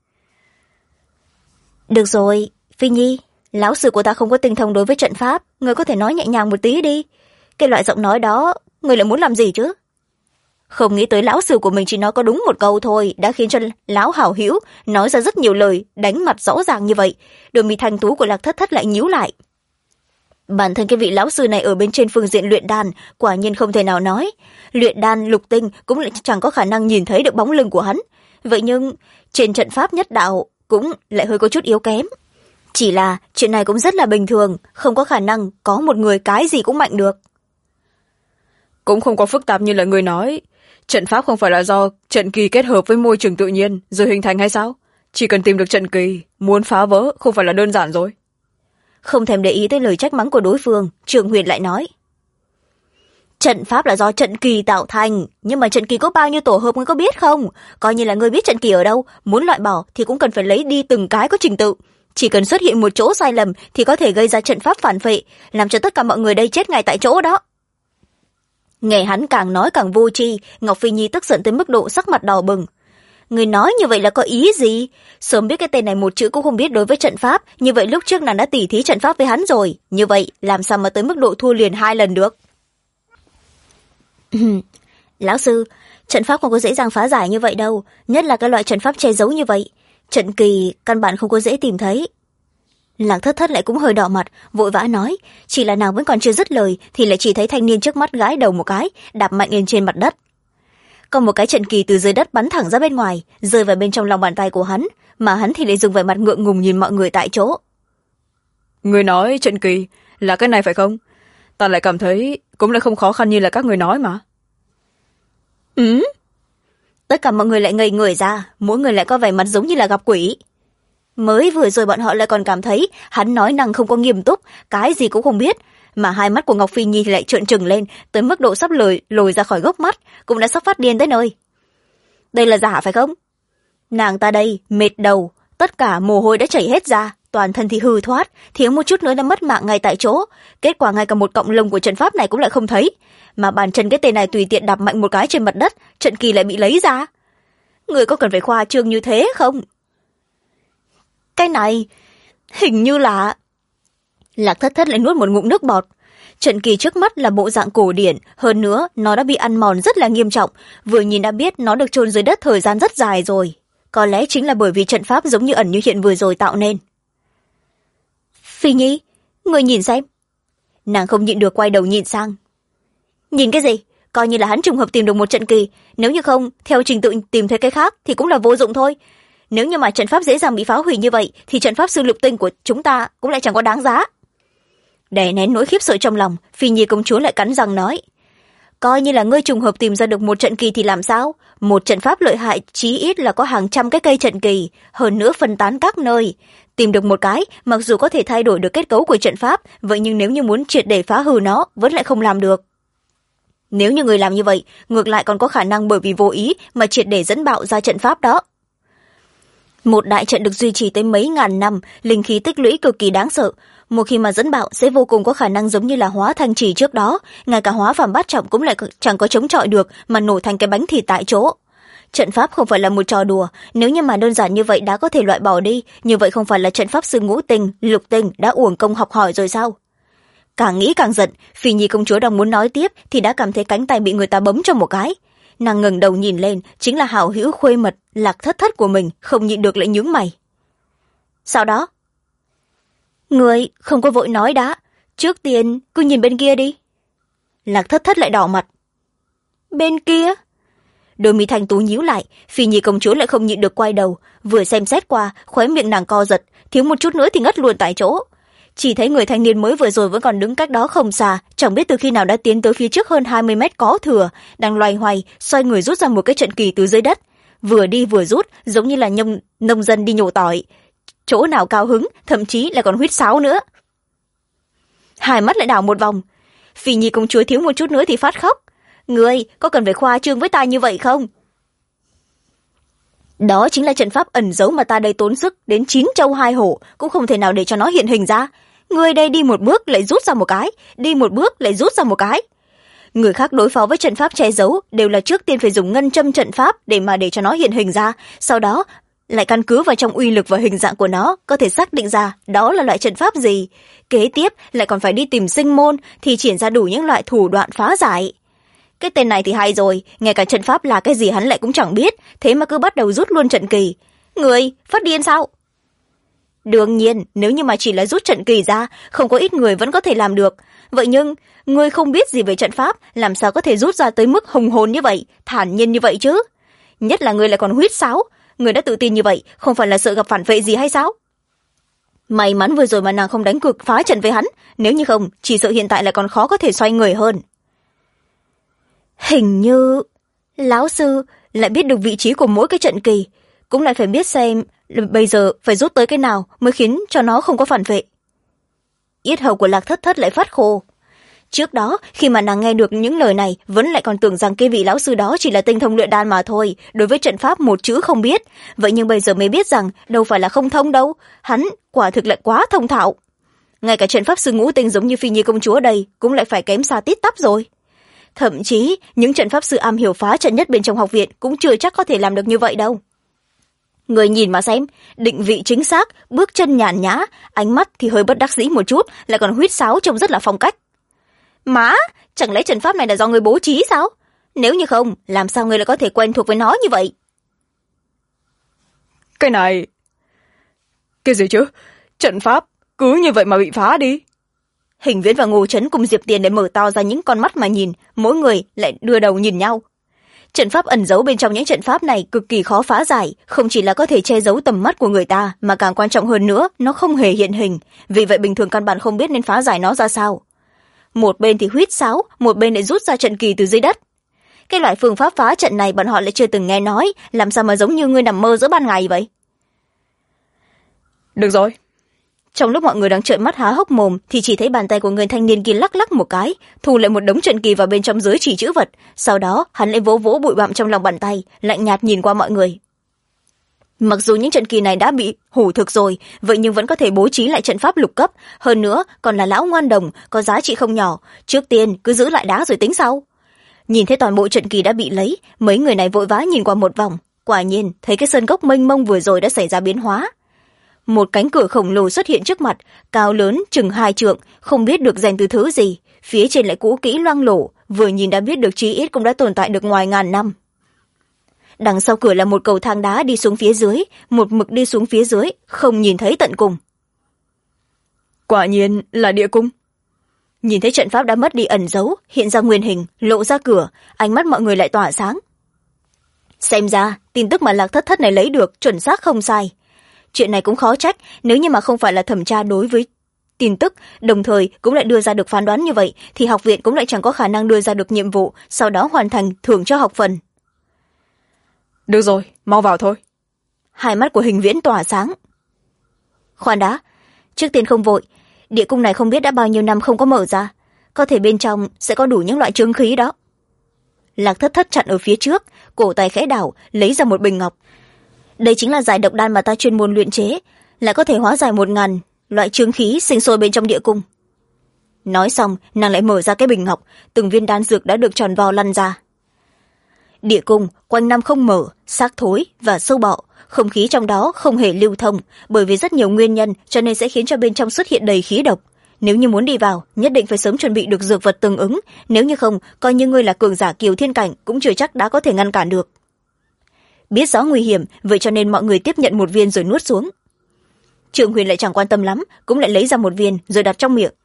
Được rồi, Phi Nhi, lão sư của ta không có tinh thông đối với trận pháp, người có thể nói nhẹ nhàng một tí đi. Cái loại giọng nói đó, người lại muốn làm gì chứ? Không nghĩ tới lão sư của mình chỉ nói có đúng một câu thôi đã khiến cho lão hảo hữu nói ra rất nhiều lời, đánh mặt rõ ràng như vậy. Đôi mi thanh tú của Lạc Thất Thất lại nhíu lại. Bản thân cái vị lão sư này ở bên trên phương diện luyện đan quả nhiên không thể nào nói. Luyện đan lục tinh cũng lại chẳng có khả năng nhìn thấy được bóng lưng của hắn. Vậy nhưng trên trận pháp nhất đạo cũng lại hơi có chút yếu kém. Chỉ là chuyện này cũng rất là bình thường, không có khả năng có một người cái gì cũng mạnh được. Cũng không có phức tạp như là người nói. Trận pháp không phải là do trận kỳ kết hợp với môi trường tự nhiên rồi hình thành hay sao? Chỉ cần tìm được trận kỳ, muốn phá vỡ không phải là đơn giản rồi. Không thèm để ý tới lời trách mắng của đối phương, Trường Huyền lại nói. Trận pháp là do trận kỳ tạo thành, nhưng mà trận kỳ có bao nhiêu tổ hợp ngươi có biết không? Coi như là ngươi biết trận kỳ ở đâu, muốn loại bỏ thì cũng cần phải lấy đi từng cái có trình tự. Chỉ cần xuất hiện một chỗ sai lầm thì có thể gây ra trận pháp phản phệ, làm cho tất cả mọi người đây chết ngay tại chỗ đó. Nghe hắn càng nói càng vô tri, Ngọc Phi Nhi tức giận tới mức độ sắc mặt đỏ bừng. Người nói như vậy là có ý gì? Sớm biết cái tên này một chữ cũng không biết đối với trận pháp, như vậy lúc trước nàng đã tỉ thí trận pháp với hắn rồi. Như vậy làm sao mà tới mức độ thua liền 2 lần được? Lão sư, trận pháp không có dễ dàng phá giải như vậy đâu, nhất là cái loại trận pháp che giấu như vậy. Trận kỳ căn bản không có dễ tìm thấy. Lạc Thất Thất lại cũng hơi đỏ mặt, vội vã nói, chỉ là nàng vẫn còn chưa dứt lời thì lại chỉ thấy thanh niên trước mắt gãi đầu một cái, đạp mạnh lên trên mặt đất. Còn một cái trận kỳ từ dưới đất bắn thẳng ra bên ngoài, rơi vào bên trong lòng bàn tay của hắn, mà hắn thì lại dùng vẻ mặt ngượng ngùng nhìn mọi người tại chỗ. Người nói trận kỳ là cái này phải không? Ta lại cảm thấy cũng lại không khó khăn như là các người nói mà. Tất cả mọi người lại ngây người ra, mỗi người lại có vẻ mặt giống như là gặp quỷ. Mới vừa rồi bọn họ lại còn cảm thấy hắn nói năng không có nghiêm túc, cái gì cũng không biết. mà hai mắt của Ngọc Phi Nhi thì lại trợn trừng lên tới mức độ sắp lồi ra khỏi gốc mắt, cũng đã sắp phát điên tới nơi. Đây là giả phải không? Nàng ta đây mệt đầu, tất cả mồ hôi đã chảy hết ra, toàn thân thì hư thoát, thiếu một chút nữa đã mất mạng ngay tại chỗ. Kết quả ngay cả một cọng lông của trận pháp này cũng lại không thấy, mà bàn chân cái tên này tùy tiện đạp mạnh một cái trên mặt đất, trận kỳ lại bị lấy ra. Người có cần phải khoa trương như thế không? Cái này hình như là... Lạc Thất Thất lại nuốt một ngụm nước bọt. Trận kỳ trước mắt là bộ dạng cổ điển, hơn nữa nó đã bị ăn mòn rất là nghiêm trọng, vừa nhìn đã biết nó được chôn dưới đất thời gian rất dài rồi. Có lẽ chính là bởi vì trận pháp giống như ẩn như hiện vừa rồi tạo nên. Phi Nhi, người nhìn xem. Nàng không nhịn được quay đầu nhìn sang. Nhìn cái gì? Coi như là hắn trùng hợp tìm được một trận kỳ, nếu như không, theo trình tự tìm thấy cái khác thì cũng là vô dụng thôi. Nếu như mà trận pháp dễ dàng bị phá hủy như vậy, thì trận pháp sư lục tinh của chúng ta cũng lại chẳng có đáng giá. Đè nén nỗi khiếp sợ trong lòng, Phi Nhi công chúa lại cắn răng nói. Coi như là ngươi trùng hợp tìm ra được một trận kỳ thì làm sao? Một trận pháp lợi hại chí ít là có hàng trăm cái cây trận kỳ, hơn nữa phân tán các nơi. Tìm được một cái, mặc dù có thể thay đổi được kết cấu của trận pháp, vậy nhưng nếu như muốn triệt để phá hư nó, vẫn lại không làm được. Nếu như người làm như vậy, ngược lại còn có khả năng bởi vì vô ý mà triệt để dẫn bạo ra trận pháp đó. Một đại trận được duy trì tới mấy ngàn năm, linh khí tích lũy cực kỳ đáng sợ. Một khi mà dẫn bạo sẽ vô cùng có khả năng giống như là hóa thanh trì trước đó, ngay cả hóa phàm bát trọng cũng lại chẳng có chống chọi được mà nổ thành cái bánh thịt tại chỗ. Trận pháp không phải là một trò đùa, nếu như mà đơn giản như vậy đã có thể loại bỏ đi, như vậy không phải là trận pháp sư ngũ tinh, lục tinh đã uổng công học hỏi rồi sao? Càng nghĩ càng giận, Phi Nhi công chúa đang muốn nói tiếp thì đã cảm thấy cánh tay bị người ta bấm cho một cái. Nàng ngẩng đầu nhìn lên, chính là hảo hữu khuê mật Lạc Thất Thất của mình, không nhịn được lại nhướng mày. Sau đó, người không có vội nói đã, trước tiên cứ nhìn bên kia đi. Lạc Thất Thất lại đỏ mặt. Bên kia? Đôi mi thanh tú nhíu lại, Phi Nhi công chúa lại không nhịn được quay đầu, vừa xem xét qua, khóe miệng nàng co giật, thiếu một chút nữa thì ngất luôn tại chỗ. Chỉ thấy người thanh niên mới vừa rồi vẫn còn đứng cách đó không xa, chẳng biết từ khi nào đã tiến tới phía trước hơn 20 mét có thừa, đang loay hoay xoay người rút ra một cái trận kỳ từ dưới đất, vừa đi vừa rút, giống như là nông dân đi nhổ tỏi, chỗ nào cao hứng thậm chí là còn huýt sáo nữa. Hai mắt lại đảo một vòng, Phi Nhi công chúa thiếu một chút nữa thì phát khóc. Người có cần phải khoa trương với ta như vậy không? Đó chính là trận pháp ẩn giấu mà ta đây tốn sức đến 9 châu 2 hổ cũng không thể nào để cho nó hiện hình ra. Người đây đi một bước lại rút ra một cái, đi một bước lại rút ra một cái. Người khác đối phó với trận pháp che giấu đều là trước tiên phải dùng ngân châm trận pháp để cho nó hiện hình ra, sau đó lại căn cứ vào trong uy lực và hình dạng của nó có thể xác định ra đó là loại trận pháp gì. Kế tiếp lại còn phải đi tìm sinh môn thì triển ra đủ những loại thủ đoạn phá giải. Cái tên này thì hay rồi, ngay cả trận pháp là cái gì hắn lại cũng chẳng biết, thế mà cứ bắt đầu rút luôn trận kỳ. Người phát điên sao? Đương nhiên, nếu như mà chỉ là rút trận kỳ ra, không có ít người vẫn có thể làm được. Vậy nhưng, người không biết gì về trận pháp, làm sao có thể rút ra tới mức hùng hồn như vậy, thản nhiên như vậy chứ? Nhất là người lại còn huýt sáo, người đã tự tin như vậy, không phải là sợ gặp phản vệ gì hay sao? May mắn vừa rồi mà nàng không đánh cược phá trận với hắn, nếu như không, chỉ sợ hiện tại lại còn khó có thể xoay người hơn. Hình như lão sư lại biết được vị trí của mỗi cái trận kỳ, cũng lại phải biết xem bây giờ phải rút tới cái nào mới khiến cho nó không có phản vệ. Yết hầu của Lạc Thất Thất lại phát khô. Trước đó khi mà nàng nghe được những lời này vẫn lại còn tưởng rằng cái vị lão sư đó chỉ là tinh thông luyện đan mà thôi, đối với trận pháp một chữ không biết. Vậy nhưng bây giờ mới biết rằng đâu phải là không thông đâu, hắn quả thực lại quá thông thạo. Ngay cả trận pháp sư ngũ tinh giống như Phi Nhi công chúa đây cũng lại phải kém xa tít tắp rồi. Thậm chí những trận pháp sư am hiểu phá trận nhất bên trong học viện cũng chưa chắc có thể làm được như vậy đâu. Người nhìn mà xem, định vị chính xác, bước chân nhàn nhã, ánh mắt thì hơi bất đắc dĩ một chút, lại còn huýt sáo trông rất là phong cách. Má, chẳng lẽ trận pháp này là do người bố trí sao? Nếu như không, làm sao người lại có thể quen thuộc với nó như vậy? Cái này... Cái gì chứ? Trận pháp cứ như vậy mà bị phá đi. Hình Viễn và Ngô Trấn cùng Diệp Tiền để mở to ra những con mắt mà nhìn, mỗi người lại đưa đầu nhìn nhau. Trận pháp ẩn giấu bên trong những trận pháp này cực kỳ khó phá giải, không chỉ là có thể che giấu tầm mắt của người ta, mà càng quan trọng hơn nữa, nó không hề hiện hình, vì vậy bình thường căn bản không biết nên phá giải nó ra sao. Một bên thì huýt sáo, một bên lại rút ra trận kỳ từ dưới đất. Cái loại phương pháp phá trận này bọn họ lại chưa từng nghe nói, làm sao mà giống như người nằm mơ giữa ban ngày vậy? Được rồi, Trong lúc mọi người đang trợn mắt há hốc mồm thì chỉ thấy bàn tay của người thanh niên kia lắc lắc một cái, thu lại một đống trận kỳ vào bên trong giới chỉ chữ vật. Sau đó hắn lại vỗ vỗ bụi bặm trong lòng bàn tay, lạnh nhạt nhìn qua mọi người. Mặc dù những trận kỳ này đã bị hủ thực rồi, vậy nhưng vẫn có thể bố trí lại trận pháp lục cấp, hơn nữa còn là lão ngoan đồng, có giá trị không nhỏ. Trước tiên cứ giữ lại đá rồi tính sau. Nhìn thấy toàn bộ trận kỳ đã bị lấy, mấy người này vội vã nhìn qua một vòng, quả nhiên thấy cái sơn cốc mênh mông vừa rồi đã xảy ra biến hóa. Một cánh cửa khổng lồ xuất hiện trước mặt, cao lớn chừng 2 trượng, không biết được rèn từ thứ gì, phía trên lại cũ kỹ loang lổ, vừa nhìn đã biết được chí ít cũng đã tồn tại được ngoài ngàn năm. Đằng sau cửa là một cầu thang đá đi xuống phía dưới, một mực đi xuống phía dưới, không nhìn thấy tận cùng. Quả nhiên là địa cung. Nhìn thấy trận pháp đã mất đi ẩn dấu, hiện ra nguyên hình, lộ ra cửa, ánh mắt mọi người lại tỏa sáng. Xem ra tin tức mà Lạc Thất Thất này lấy được chuẩn xác không sai. Chuyện này cũng khó trách, nếu như mà không phải là thẩm tra đối với tin tức, đồng thời cũng lại đưa ra được phán đoán như vậy, thì học viện cũng lại chẳng có khả năng đưa ra được nhiệm vụ, sau đó hoàn thành thưởng cho học phần. Được rồi, mau vào thôi. Hai mắt của Hình Viễn tỏa sáng. Khoan đã, trước tiên không vội, địa cung này không biết đã bao nhiêu năm không có mở ra, có thể bên trong sẽ có đủ những loại chướng khí đó. Lạc Thất Thất chặn ở phía trước, cổ tay khẽ đảo, lấy ra một bình ngọc. Đây chính là giải độc đan mà ta chuyên môn luyện chế, lại có thể hóa giải 1000 loại chướng khí sinh sôi bên trong địa cung. Nói xong, nàng lại mở ra cái bình ngọc, từng viên đan dược đã được tròn vo lăn ra. Địa cung quanh năm không mở, xác thối và sâu bọ, không khí trong đó không hề lưu thông, bởi vì rất nhiều nguyên nhân cho nên sẽ khiến cho bên trong xuất hiện đầy khí độc. Nếu như muốn đi vào, nhất định phải sớm chuẩn bị được dược vật tương ứng, nếu như không, coi như ngươi là cường giả Kiều Thiên cảnh cũng chưa chắc đã có thể ngăn cản được. Biết rõ nguy hiểm, vậy cho nên mọi người tiếp nhận một viên rồi nuốt xuống. Trương Huyền lại chẳng quan tâm lắm, cũng lại lấy ra một viên rồi đặt trong miệng.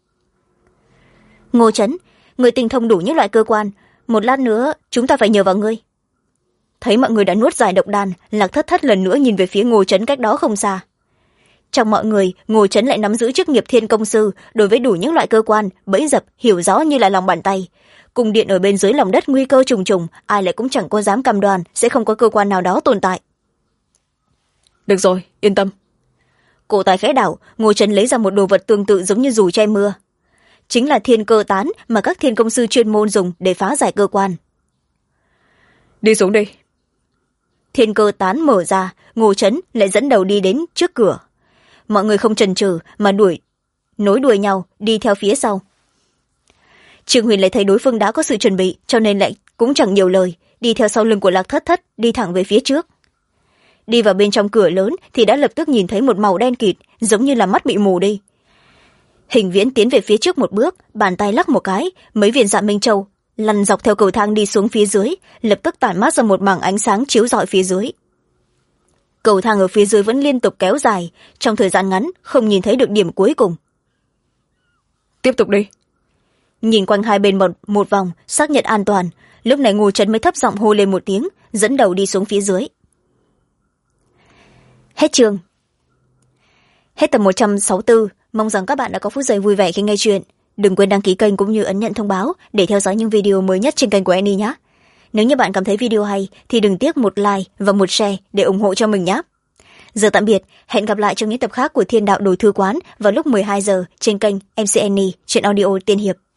Ngô Chấn, người tinh thông đủ những loại cơ quan, một lát nữa chúng ta phải nhờ vào ngươi. Thấy mọi người đã nuốt giải độc đan, Lạc Thất Thất lần nữa nhìn về phía Ngô Chấn cách đó không xa. Trong mọi người, Ngô Chấn lại nắm giữ chức nghiệp thiên công sư, đối với đủ những loại cơ quan, bẫy dập hiểu rõ như là lòng bàn tay. Cung điện ở bên dưới lòng đất nguy cơ trùng trùng, ai lại cũng chẳng có dám cam đoan sẽ không có cơ quan nào đó tồn tại. Được rồi, yên tâm. Cổ tay khẽ đảo, Ngô Chấn lấy ra một đồ vật tương tự giống như dù che mưa. Chính là thiên cơ tán mà các thiên công sư chuyên môn dùng để phá giải cơ quan. Đi xuống đi. Thiên cơ tán mở ra, Ngô Chấn lại dẫn đầu đi đến trước cửa. Mọi người không chần chừ mà nối đuôi nhau đi theo phía sau. Trương Huyền lại thấy đối phương đã có sự chuẩn bị, cho nên lại cũng chẳng nhiều lời, đi theo sau lưng của Lạc Thất Thất, đi thẳng về phía trước. Đi vào bên trong cửa lớn thì đã lập tức nhìn thấy một màu đen kịt, giống như là mắt bị mù đi. Hình Viễn tiến về phía trước một bước, bàn tay lắc một cái, mấy viên Dạ Minh Châu lăn dọc theo cầu thang đi xuống phía dưới, lập tức tản mát ra một mảng ánh sáng chiếu rọi phía dưới. Cầu thang ở phía dưới vẫn liên tục kéo dài, trong thời gian ngắn không nhìn thấy được điểm cuối cùng. Tiếp tục đi. Nhìn quanh hai bên một vòng, xác nhận an toàn, lúc này Ngô Chấn mới thấp giọng hô lên một tiếng, dẫn đầu đi xuống phía dưới. Hết chương. Hết tập 164, mong rằng các bạn đã có phút giây vui vẻ khi nghe chuyện. Đừng quên đăng ký kênh cũng như ấn nhận thông báo để theo dõi những video mới nhất trên kênh của Annie nhé. Nếu như bạn cảm thấy video hay thì đừng tiếc một like và một share để ủng hộ cho mình nhé. Giờ tạm biệt, hẹn gặp lại trong những tập khác của Thiên Đạo Đồ Thư Quán vào lúc 12 giờ trên kênh MC Annie trên audio Tiên Hiệp.